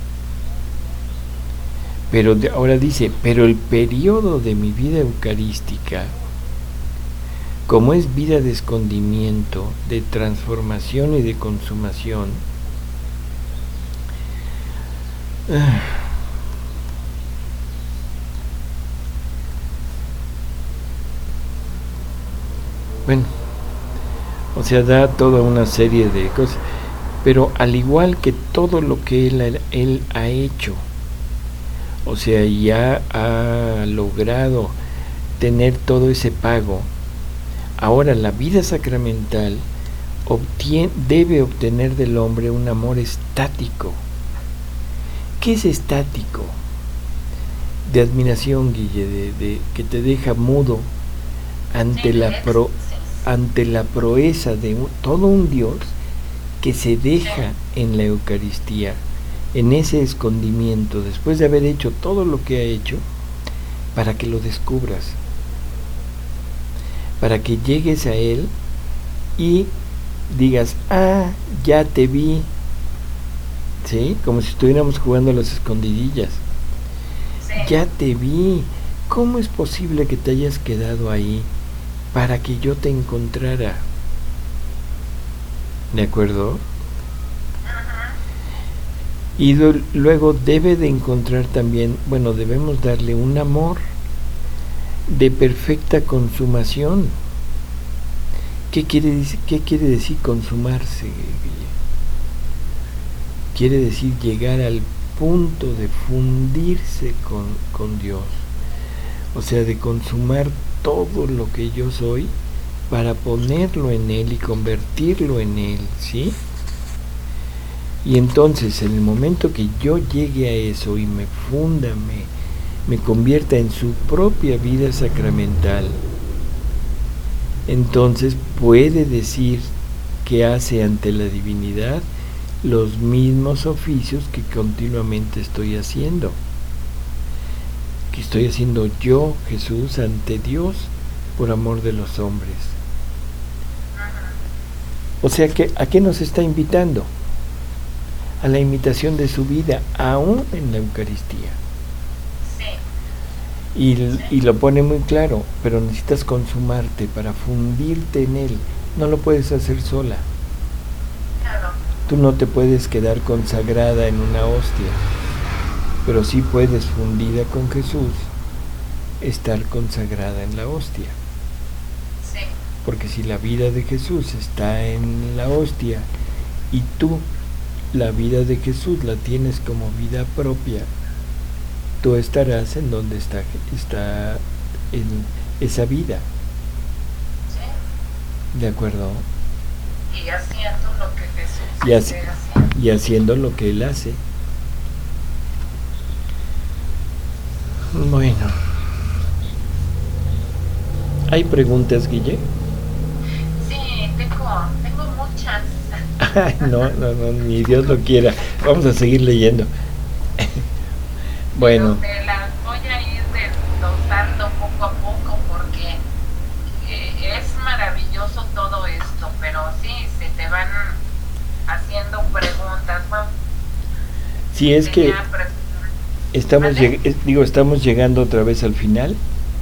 Pero ahora dice, pero el periodo de mi vida eucarística, como es vida de escondimiento, de transformación y de consumación, bueno, o sea, da toda una serie de cosas, pero al igual que todo lo que él ha hecho, o sea, ya ha logrado tener todo ese pago, ahora la vida sacramental debe obtener del hombre un amor estático. ¿Qué es estático? De admiración, Guille, de que te deja mudo ante la proeza de todo un Dios que se deja en la Eucaristía, en ese escondimiento, después de haber hecho todo lo que ha hecho, para que lo descubras, para que llegues a Él y digas, ya te vi, ¿sí? Como si estuviéramos jugando a las escondidillas. Sí. Ya te vi. ¿Cómo es posible que te hayas quedado ahí para que yo te encontrara? ¿De acuerdo? Uh-huh. Y luego debe de encontrar también, bueno, debemos darle un amor de perfecta consumación. ¿Qué quiere decir consumarse? Quiere decir llegar al punto de fundirse con Dios, o sea, de consumar todo lo que yo soy para ponerlo en Él y convertirlo en Él, ¿sí? Y entonces, en el momento que yo llegue a eso y me funda, me convierta en su propia vida sacramental, entonces puede decir que hace ante la divinidad los mismos oficios que continuamente estoy haciendo. Que estoy haciendo yo, Jesús, ante Dios por amor de los hombres. O sea que, ¿a qué nos está invitando? A la imitación de su vida, aún en la Eucaristía. Y lo pone muy claro, pero necesitas consumarte para fundirte en Él. No lo puedes hacer sola. Claro. Tú no te puedes quedar consagrada en una hostia, pero sí puedes, fundida con Jesús, estar consagrada en la hostia. Sí. Porque si la vida de Jesús está en la hostia y tú la vida de Jesús la tienes como vida propia, tú estarás en donde está en esa vida. Sí. ¿De acuerdo? Y haciendo lo que Jesús hace. Y haciendo lo que Él hace. Bueno. ¿Hay preguntas, Guille? Sí, tengo muchas. Ay, no, ni Dios lo quiera. Vamos a seguir leyendo. Bueno. Te las voy a ir desglosando poco a poco porque es maravilloso todo esto, pero sí, se te van haciendo preguntas. Bueno, sí, es que estamos llegando otra vez al final.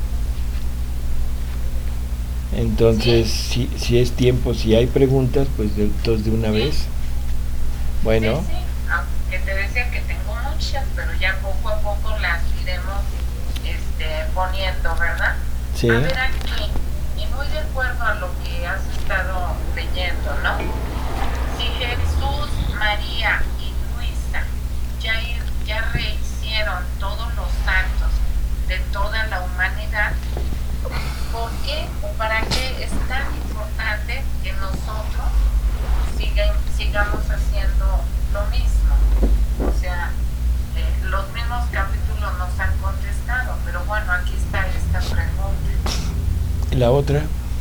Entonces, sí. Si es tiempo, si hay preguntas, pues de una vez. Bueno. Sí, aunque te decía que tengo muchas, pero ya poco a poco las iremos poniendo, ¿verdad? Sí. A ver aquí, y muy de acuerdo a lo que has estado leyendo, ¿no? Si Jesús, María y Luisa ya rehicieron todos los actos de toda la humanidad, ¿por qué o para qué es tan importante que nosotros sigamos haciendo lo mismo? O sea, los mismos capítulos nos han contestado, pero bueno, aquí está esta pregunta. ¿La otra?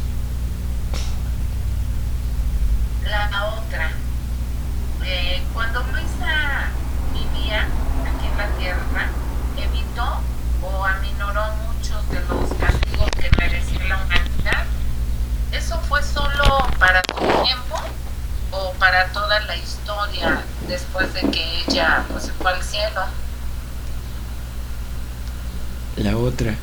La otra, cuando Luisa vivía aquí en la tierra, evitó o aminoró muchos de los castigos que merecía la humanidad. ¿Eso fue solo para su tiempo o para toda la historia después de que ella pues, se fue al cielo? La otra.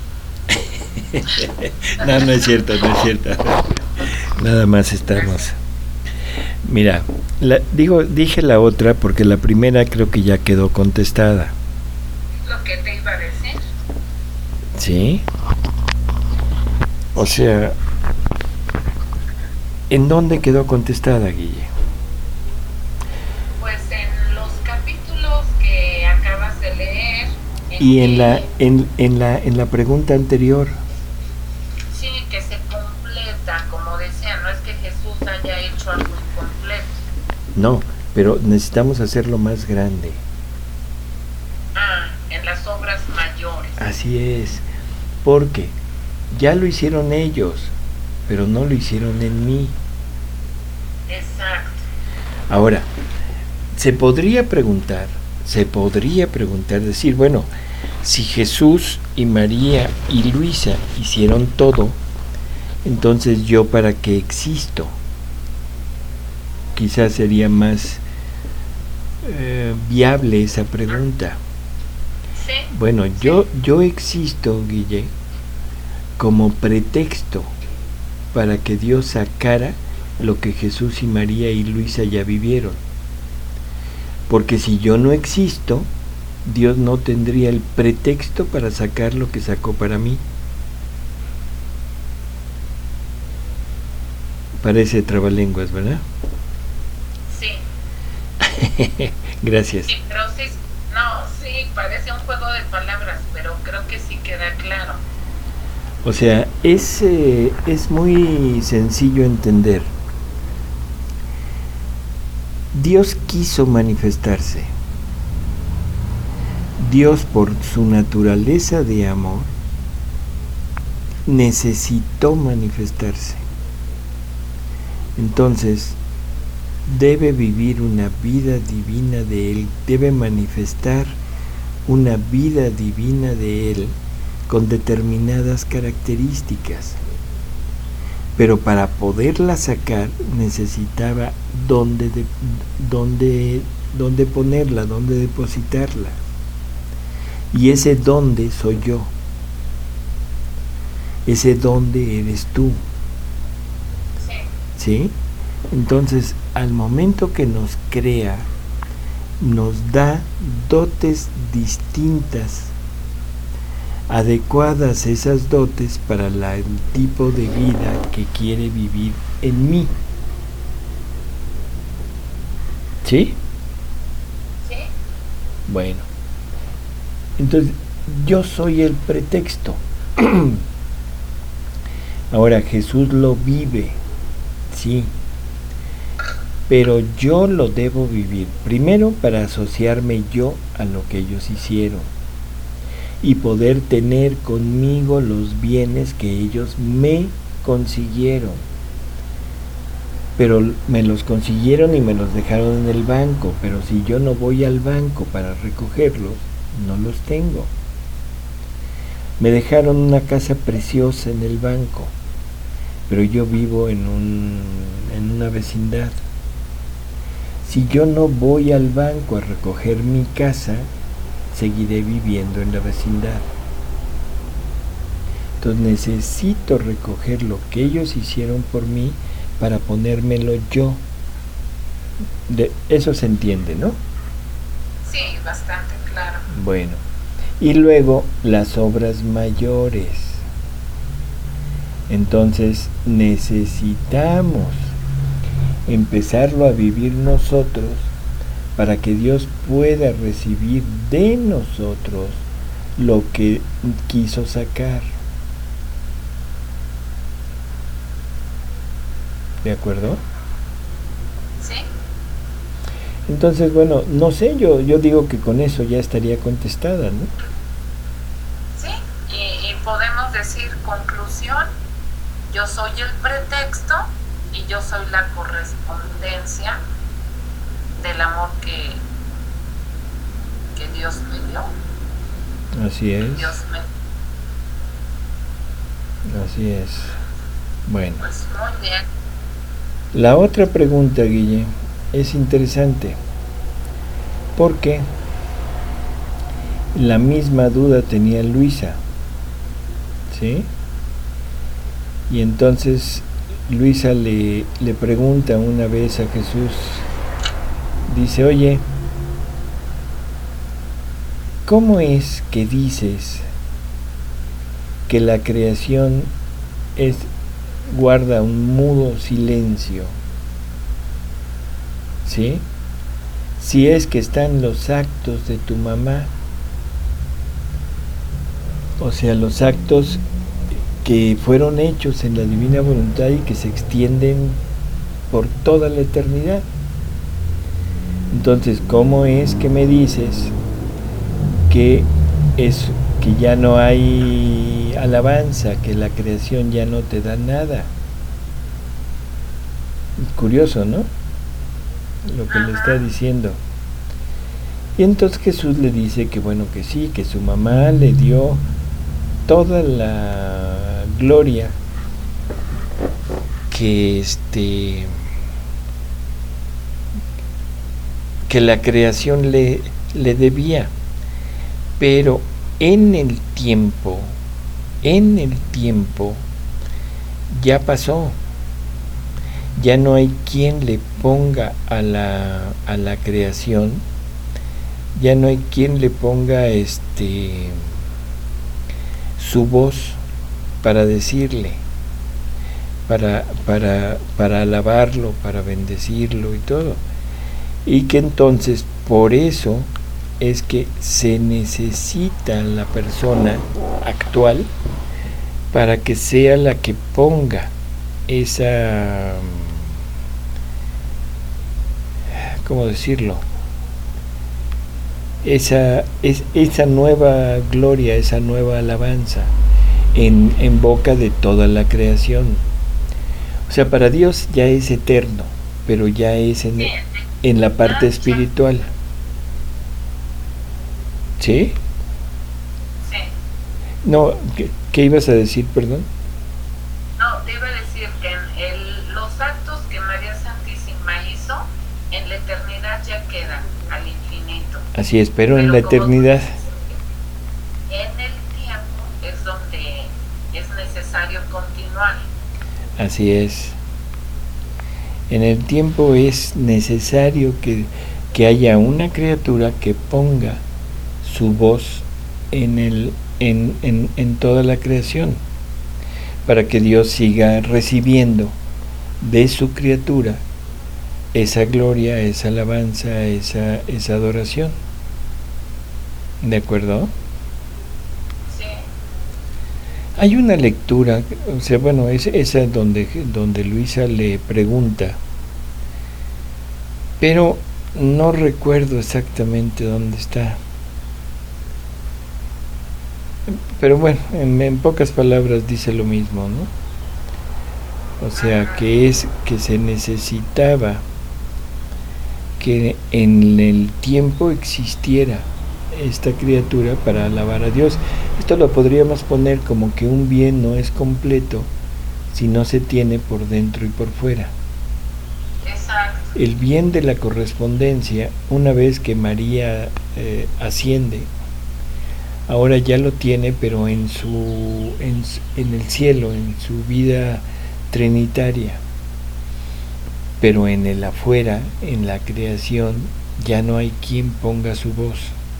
No es cierto. Nada más estamos. Mira, dije la otra porque la primera creo que ya quedó contestada. Lo que te iba a decir. ¿Sí? O sea, ¿en dónde quedó contestada, Guille? Pues en los capítulos que acabas de leer. Y en la pregunta anterior. Sí, que se completa, como decía, no es que Jesús haya hecho algo incompleto. No, pero necesitamos hacerlo más grande. En las obras mayores. Así es, porque ya lo hicieron ellos, pero no lo hicieron en mí. Exacto. Ahora, se podría preguntar, decir, bueno, si Jesús y María y Luisa hicieron todo, entonces yo para qué existo. Quizás sería más viable esa pregunta. Sí. Bueno, yo existo, Guille, como pretexto para que Dios sacara lo que Jesús y María y Luisa ya vivieron. Porque si yo no existo, Dios no tendría el pretexto para sacar lo que sacó para mí. Parece trabalenguas, ¿verdad? Sí. Gracias. Sí, pero sí, parece un juego de palabras, pero creo que sí queda claro. O sea, es muy sencillo entender. Dios quiso manifestarse. Dios, por su naturaleza de amor, necesitó manifestarse. Entonces, debe vivir una vida divina de Él, debe manifestar una vida divina de Él con determinadas características. Pero para poderla sacar necesitaba dónde ponerla, dónde depositarla. Y ese dónde soy yo. Ese dónde eres tú. ¿Sí? Entonces, al momento que nos crea, nos da dotes distintas, adecuadas esas dotes para el tipo de vida que quiere vivir en mí. ¿Sí? Sí. Bueno, entonces yo soy el pretexto. Ahora Jesús lo vive, sí, pero yo lo debo vivir primero para asociarme yo a lo que ellos hicieron y poder tener conmigo los bienes que ellos me consiguieron. Pero me los consiguieron y me los dejaron en el banco, pero si yo no voy al banco para recogerlos, no los tengo. Me dejaron una casa preciosa en el banco, pero yo vivo en una vecindad. Si yo no voy al banco a recoger mi casa, seguiré viviendo en la vecindad. Entonces necesito recoger lo que ellos hicieron por mí para ponérmelo yo. Eso se entiende, ¿no? Sí, bastante claro. Bueno, y luego las obras mayores. Entonces necesitamos empezarlo a vivir nosotros para que Dios pueda recibir de nosotros lo que quiso sacar. ¿De acuerdo? Sí. Entonces, bueno, no sé, yo digo que con eso ya estaría contestada, ¿no? Sí, y podemos decir conclusión, yo soy el pretexto y yo soy la correspondencia del amor que Dios me dio. Así es. Así es. Bueno. Pues muy bien. La otra pregunta, Guille, es interesante. Porque la misma duda tenía Luisa. ¿Sí? Y entonces Luisa le pregunta una vez a Jesús, dice, oye, ¿cómo es que dices que la creación guarda un mudo silencio? ¿Sí? Si es que están los actos de tu mamá, o sea, los actos que fueron hechos en la divina voluntad y que se extienden por toda la eternidad. Entonces, ¿cómo es que me dices que ya no hay alabanza, que la creación ya no te da nada? Curioso, ¿no? Lo que le está diciendo. Y entonces Jesús le dice que bueno, que sí, que su mamá le dio toda la gloria que la creación le debía, pero en el tiempo ya pasó. Ya no hay quien le ponga a la creación, ya no hay quien le ponga su voz para decirle, para alabarlo, para bendecirlo y todo. Y que entonces por eso es que se necesita la persona actual para que sea la que ponga esa, ¿cómo decirlo? Esa nueva gloria, esa nueva alabanza en boca de toda la creación. O sea, para Dios ya es eterno, pero ya es en la parte espiritual. ¿Sí? Sí. No, ¿qué ibas a decir, perdón? No, te iba a decir que los actos que María Santísima hizo en la eternidad ya quedan al infinito. Así es, pero en la eternidad. En el tiempo es donde es necesario continuar. Así es. En el tiempo es necesario que haya una criatura que ponga su voz en toda la creación, para que Dios siga recibiendo de su criatura esa gloria, esa alabanza, esa adoración. ¿De acuerdo? Sí. Hay una lectura, o sea, bueno, es esa donde Luisa le pregunta, pero no recuerdo exactamente dónde está. Pero bueno, en pocas palabras dice lo mismo, ¿no? O sea, que se necesitaba que en el tiempo existiera esta criatura para alabar a Dios. Esto lo podríamos poner como que un bien no es completo si no se tiene por dentro y por fuera. Exacto. El bien de la correspondencia, una vez que María asciende, ahora ya lo tiene, pero en el cielo, en su vida trinitaria. Pero en el afuera, en la creación, ya no hay quien ponga su voz.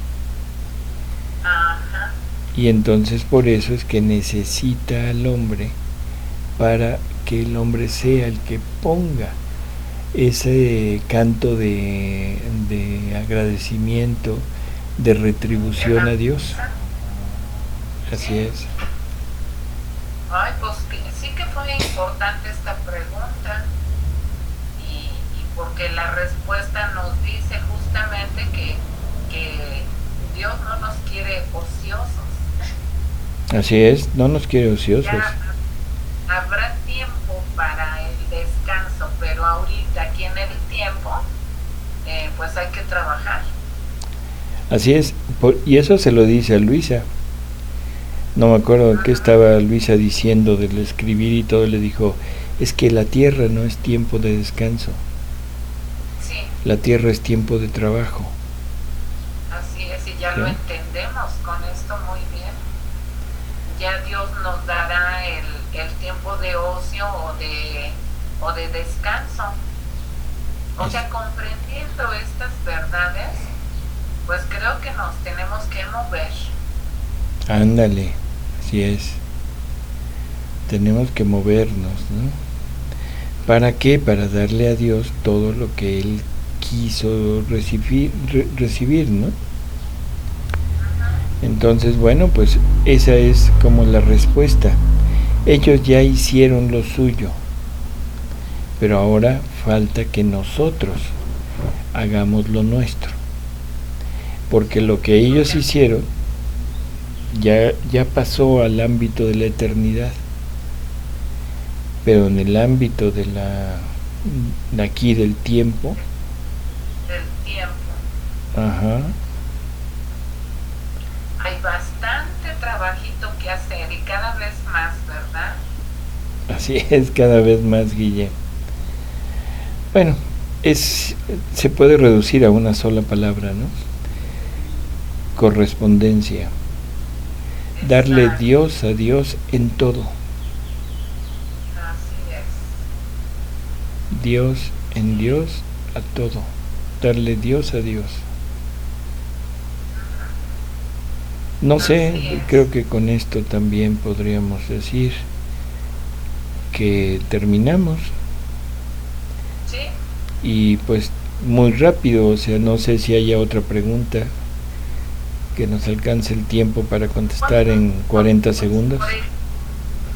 Ajá. Y entonces por eso es que necesita al hombre, para que el hombre sea el que ponga ese canto de agradecimiento, de retribución a Dios. Así es. Ay, pues sí que fue importante esta pregunta, y porque la respuesta nos dice justamente que Dios no nos quiere ociosos. Así es, no nos quiere ociosos. Ya habrá tiempo para el descanso, pero ahorita aquí en el tiempo pues hay que trabajar. Así es, y eso se lo dice a Luisa. No me acuerdo qué estaba Luisa diciendo del escribir y todo, le dijo, es que la tierra no es tiempo de descanso. Sí. La tierra es tiempo de trabajo. Así es, y ya lo entendemos con esto muy bien. Ya Dios nos dará el tiempo de ocio o de descanso. O sea, comprendiendo estas verdades, pues creo que nos tenemos que mover. Ándale, así es. Tenemos que movernos, ¿no? ¿Para qué? Para darle a Dios todo lo que Él quiso recibir, ¿no? Entonces, bueno, pues esa es como la respuesta. Ellos ya hicieron lo suyo, pero ahora falta que nosotros hagamos lo nuestro, porque lo que ellos hicieron ya pasó al ámbito de la eternidad, pero en el ámbito de aquí del tiempo. Ajá. Hay bastante trabajito que hacer, y cada vez más, ¿verdad? Así es, cada vez más, Guille. Bueno, se puede reducir a una sola palabra, ¿no? Correspondencia. Darle Dios a Dios en todo. Así es. Dios en Dios a todo. Darle Dios a Dios. No sé, creo que con esto también podríamos decir que terminamos. Sí. Y pues muy rápido, o sea, no sé si haya otra pregunta que nos alcance el tiempo para contestar en 40 segundos.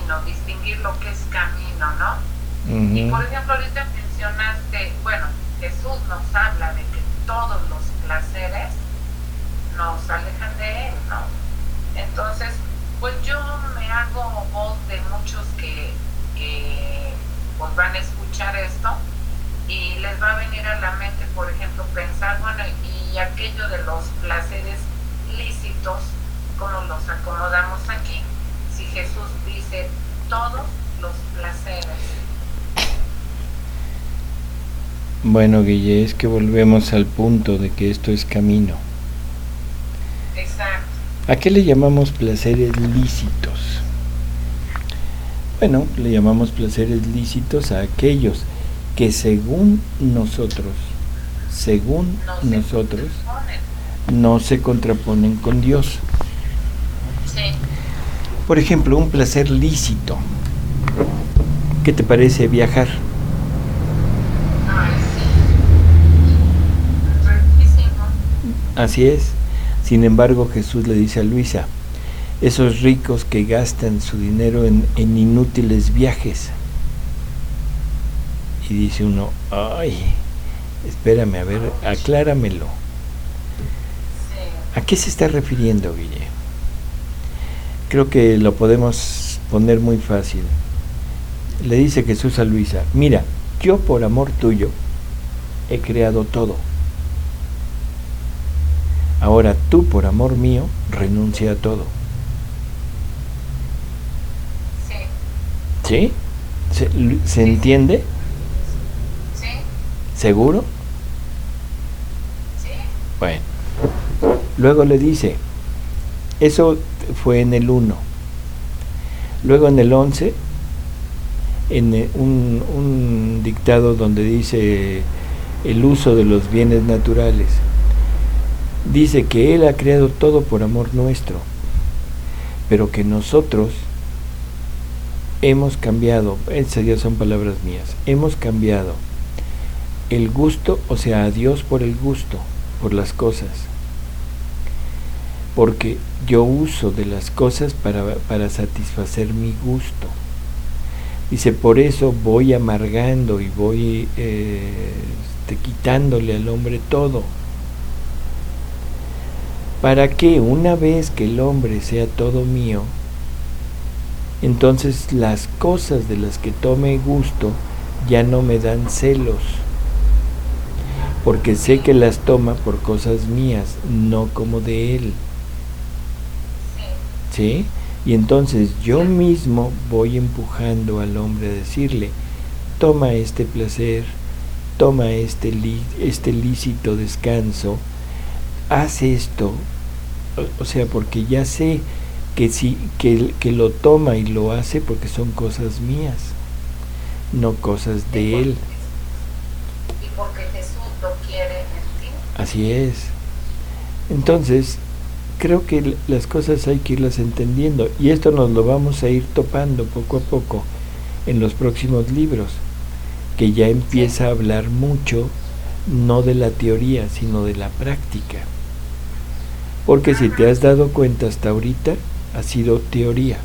camino, distinguir lo que es camino, ¿no? Uh-huh. Y por ejemplo, ahorita mencionaste, bueno, Jesús nos habla de que todos los placeres nos alejan de Él, ¿no? Entonces, pues yo me hago voz de muchos que pues van a escuchar esto y les va a venir a la mente, por ejemplo, pensar, bueno, y aquello de los placeres lícitos, ¿cómo los acomodamos aquí? Si Jesús dice todos los placeres. Bueno, Guille, es que volvemos al punto de que esto es camino. Exacto. ¿A qué le llamamos placeres lícitos? Bueno, le llamamos placeres lícitos a aquellos que según nosotros no se contraponen con Dios. Sí. Por ejemplo, un placer lícito. ¿Qué te parece viajar? Ay, sí. Riquísimo. Así es. Sin embargo, Jesús le dice a Luisa, esos ricos que gastan su dinero en inútiles viajes. Y dice uno, ay, espérame, a ver, acláramelo. Sí. ¿A qué se está refiriendo, Guille? Creo que lo podemos poner muy fácil. Le dice Jesús a Luisa, mira, yo por amor tuyo he creado todo. Ahora tú por amor mío renuncia a todo. Sí. ¿Sí? ¿Se entiende? Sí. ¿Seguro? Sí. Bueno. Luego le dice, eso fue en el 1. Luego en el 11, en un dictado donde dice el uso de los bienes naturales, dice que Él ha creado todo por amor nuestro, pero que nosotros hemos cambiado, esas ya son palabras mías, hemos cambiado el gusto, o sea, a Dios por el gusto, por las cosas. Porque yo uso de las cosas para satisfacer mi gusto. Dice, por eso voy amargando y voy quitándole al hombre todo. Para que una vez que el hombre sea todo mío, entonces las cosas de las que tome gusto ya no me dan celos. Porque sé que las toma por cosas mías, no como de él. ¿Sí? Y entonces yo mismo voy empujando al hombre a decirle, toma este placer, toma este lícito descanso, haz esto, o sea, porque ya sé que sí, que lo toma y lo hace porque son cosas mías, no cosas de él. Y porque Jesús lo quiere en ti. Así es. Entonces, creo que las cosas hay que irlas entendiendo, y esto nos lo vamos a ir topando poco a poco en los próximos libros, que ya empieza a hablar mucho no de la teoría sino de la práctica, porque si te has dado cuenta hasta ahorita ha sido teoría,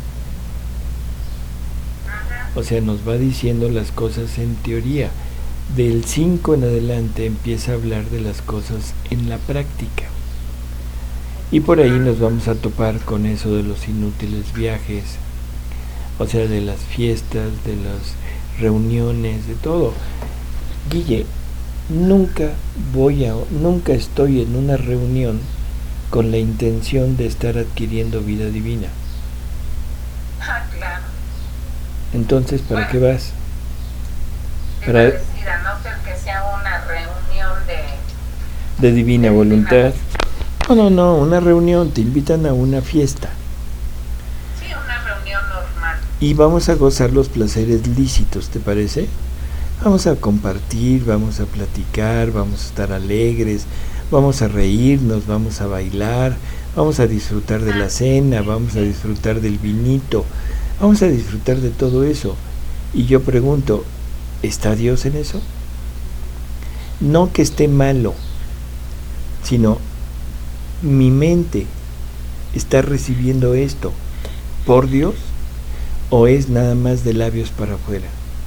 o sea, nos va diciendo las cosas en teoría. Del 5 en adelante empieza a hablar de las cosas en la práctica. Y por ahí nos vamos a topar con eso de los inútiles viajes, o sea, de las fiestas, de las reuniones, de todo. Guille, nunca estoy en una reunión con la intención de estar adquiriendo vida divina. Ah, claro. Entonces, ¿para qué vas? Para decir, a no ser que sea una reunión de divina voluntad. No, una reunión, te invitan a una fiesta. Sí, una reunión normal. Y vamos a gozar los placeres lícitos, ¿te parece? Vamos a compartir, vamos a platicar, vamos a estar alegres, vamos a reírnos, vamos a bailar, vamos a disfrutar de la cena, vamos a disfrutar del vinito, vamos a disfrutar de todo eso. Y yo pregunto, ¿está Dios en eso? No que esté malo, sino mi mente está recibiendo esto por Dios ¿O es nada más de labios para afuera?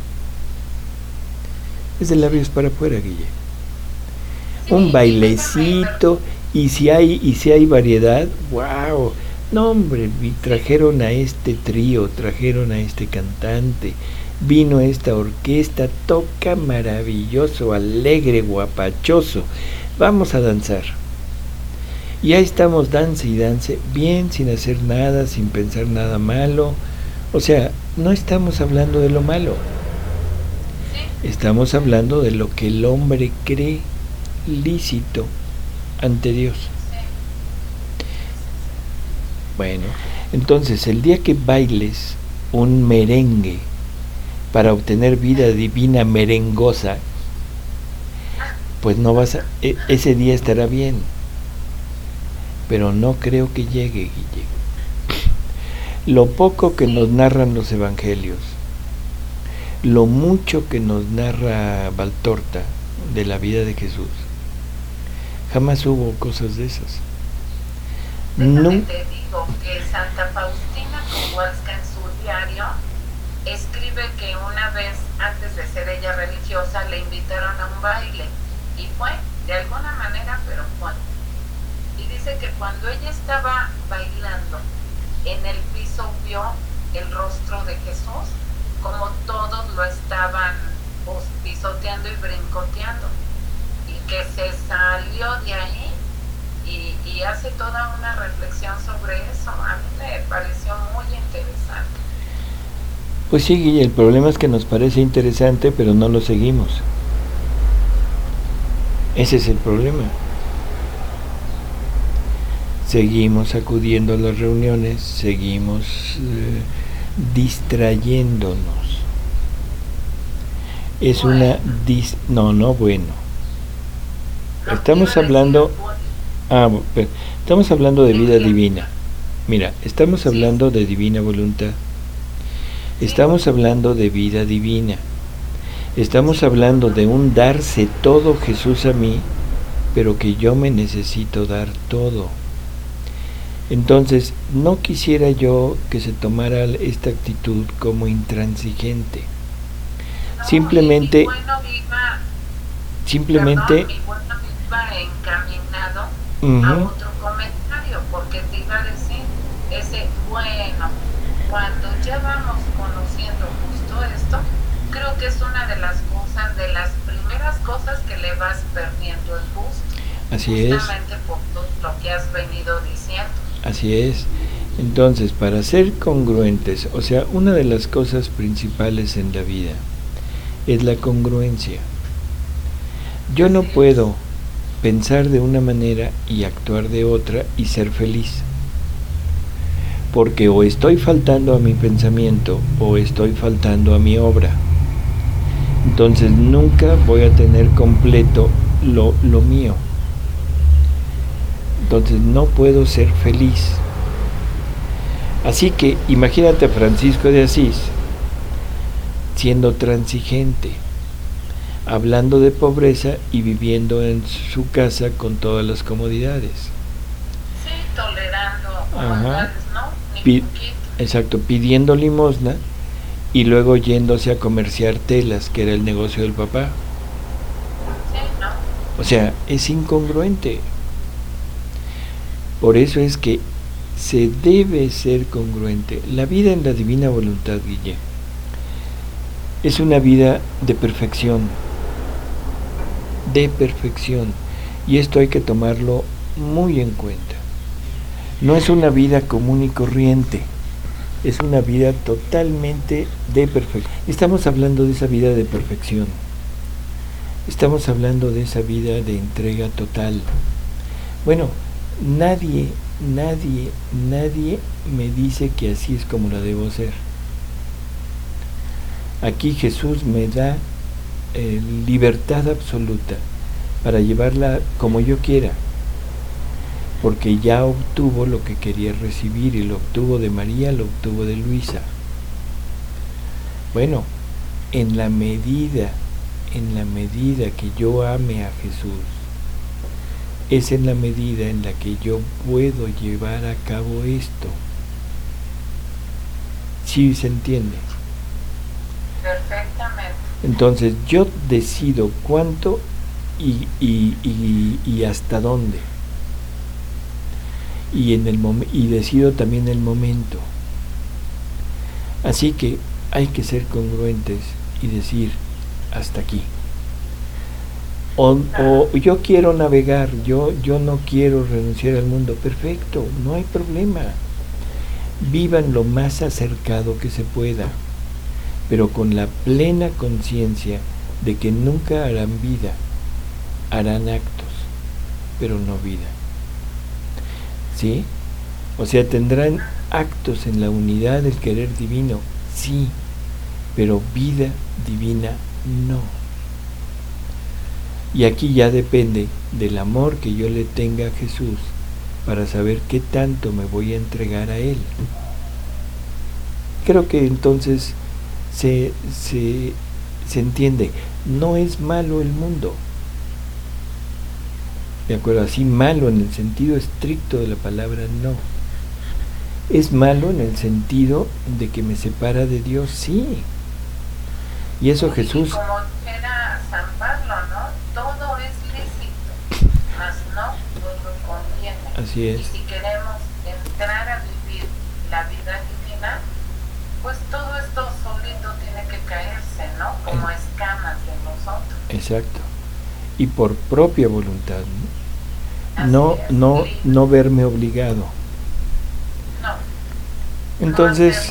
Es de labios para afuera, Guille. Sí, Un y bailecito, y si hay variedad, wow. No, hombre, trajeron a este trío, trajeron a este cantante, vino esta orquesta, toca maravilloso, alegre, guapachoso. Vamos a danzar. Y ahí estamos, dance y dance, bien, sin hacer nada, sin pensar nada malo. O sea, no estamos hablando de lo malo. Estamos hablando de lo que el hombre cree lícito ante Dios. Bueno, entonces el día que bailes un merengue para obtener vida divina merengosa, pues no vas a, ese día estará bien, pero no creo que llegue, Guille. Lo poco que nos narran los evangelios, lo mucho que nos narra Valtorta de la vida de Jesús, jamás hubo cosas de esas. No. Te digo que Santa Faustina Kowalska en su diario escribe que una vez antes de ser ella religiosa le invitaron a un baile y fue, de alguna manera, pero fue. Y dice que cuando ella estaba bailando, en el piso vio el rostro de Jesús, como todos lo estaban pisoteando y brincoteando, y que se salió de ahí y hace toda una reflexión sobre eso. A mí me pareció muy interesante. Pues sí, Guille, el problema es que nos parece interesante, pero no lo seguimos. Ese es el problema. Seguimos acudiendo a las reuniones, seguimos distrayéndonos. Es una bueno. Estamos hablando estamos hablando de vida divina. Mira, estamos hablando de divina voluntad. Estamos hablando de vida divina. Estamos hablando de un darse todo Jesús a mí, pero que yo me necesito dar todo. Entonces, no quisiera yo que se tomara esta actitud como intransigente. Simplemente iba encaminado a otro comentario, porque te iba a decir cuando ya vamos conociendo justo esto, creo que es una de las cosas, de las primeras cosas que le vas perdiendo el gusto. Así justamente es. Por lo que has venido diciendo. Así es. Entonces, para ser congruentes, o sea, una de las cosas principales en la vida es la congruencia. Yo no puedo pensar de una manera y actuar de otra y ser feliz, porque o estoy faltando a mi pensamiento o estoy faltando a mi obra. Entonces nunca voy a tener completo lo mío. Entonces no puedo ser feliz. Así que imagínate a Francisco de Asís siendo transigente, hablando de pobreza y viviendo en su casa con todas las comodidades. Sí, tolerando comodidades, ¿no? Exacto, pidiendo limosna y luego yéndose a comerciar telas, que era el negocio del papá. Sí, ¿no? O sea, es incongruente. Por eso es que se debe ser congruente. La vida en la divina voluntad, Guille, es una vida de perfección. De perfección. Y esto hay que tomarlo muy en cuenta. No es una vida común y corriente. Es una vida totalmente de perfección. Estamos hablando de esa vida de perfección. Estamos hablando de esa vida de entrega total. Bueno, nadie me dice que así es como la debo ser. Aquí Jesús me da libertad absoluta para llevarla como yo quiera, porque ya obtuvo lo que quería recibir y lo obtuvo de María, lo obtuvo de Luisa. Bueno, en la medida que yo ame a Jesús, es en la medida en la que yo puedo llevar a cabo esto. ¿Sí se entiende? Perfectamente. Entonces yo decido cuánto y hasta dónde. Y decido también el momento. Así que hay que ser congruentes y decir hasta aquí. O yo quiero navegar, yo no quiero renunciar al mundo. Perfecto, no hay problema. Vivan lo más acercado que se pueda, pero con la plena conciencia de que nunca harán vida, harán actos, pero no vida. ¿Sí? O sea, tendrán actos en la unidad del querer divino, sí, pero vida divina no. Y aquí ya depende del amor que yo le tenga a Jesús para saber qué tanto me voy a entregar a Él. Creo que entonces se entiende, no es malo el mundo. ¿De acuerdo? Así malo en el sentido estricto de la palabra, no. Es malo en el sentido de que me separa de Dios, sí. Y eso Jesús... Y como era San Pablo, ¿no? Todo es lícito, mas no todo conviene. Así es. Y si queremos entrar a vivir la vida divina, pues todo esto solito tiene que caerse, ¿no? Como escamas de nosotros. Exacto. Y por propia voluntad, ¿no? No verme obligado. No. Entonces,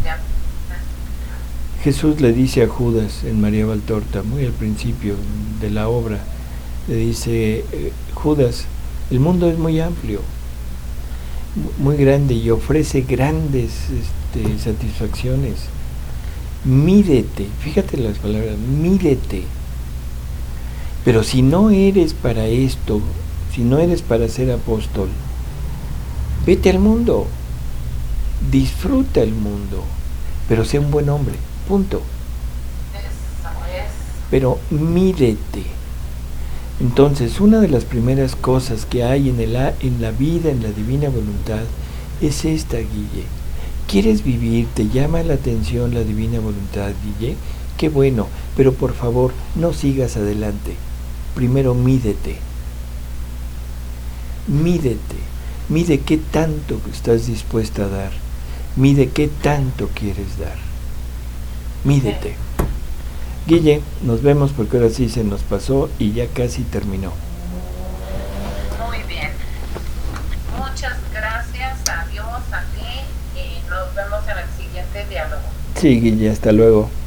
Jesús le dice a Judas en María Valtorta, muy al principio de la obra, le dice, Judas, el mundo es muy amplio, muy grande y ofrece grandes satisfacciones. Mídete, fíjate las palabras, mídete. Pero si no eres para esto, si no eres para ser apóstol, vete al mundo, disfruta el mundo, pero sé un buen hombre, punto. Pero mídete. Entonces, una de las primeras cosas que hay en la vida, en la divina voluntad, es esta, Guille. ¿Quieres vivir? ¿Te llama la atención la divina voluntad, Guille? Qué bueno, pero por favor, no sigas adelante. Primero mídete. Mídete. Mide qué tanto estás dispuesta a dar. Mide qué tanto quieres dar. Mídete. Guille, nos vemos porque ahora sí se nos pasó y ya casi terminó. Muy bien. Muchas gracias a Dios, a ti, y nos vemos en el siguiente diálogo. Sí, Guille, hasta luego.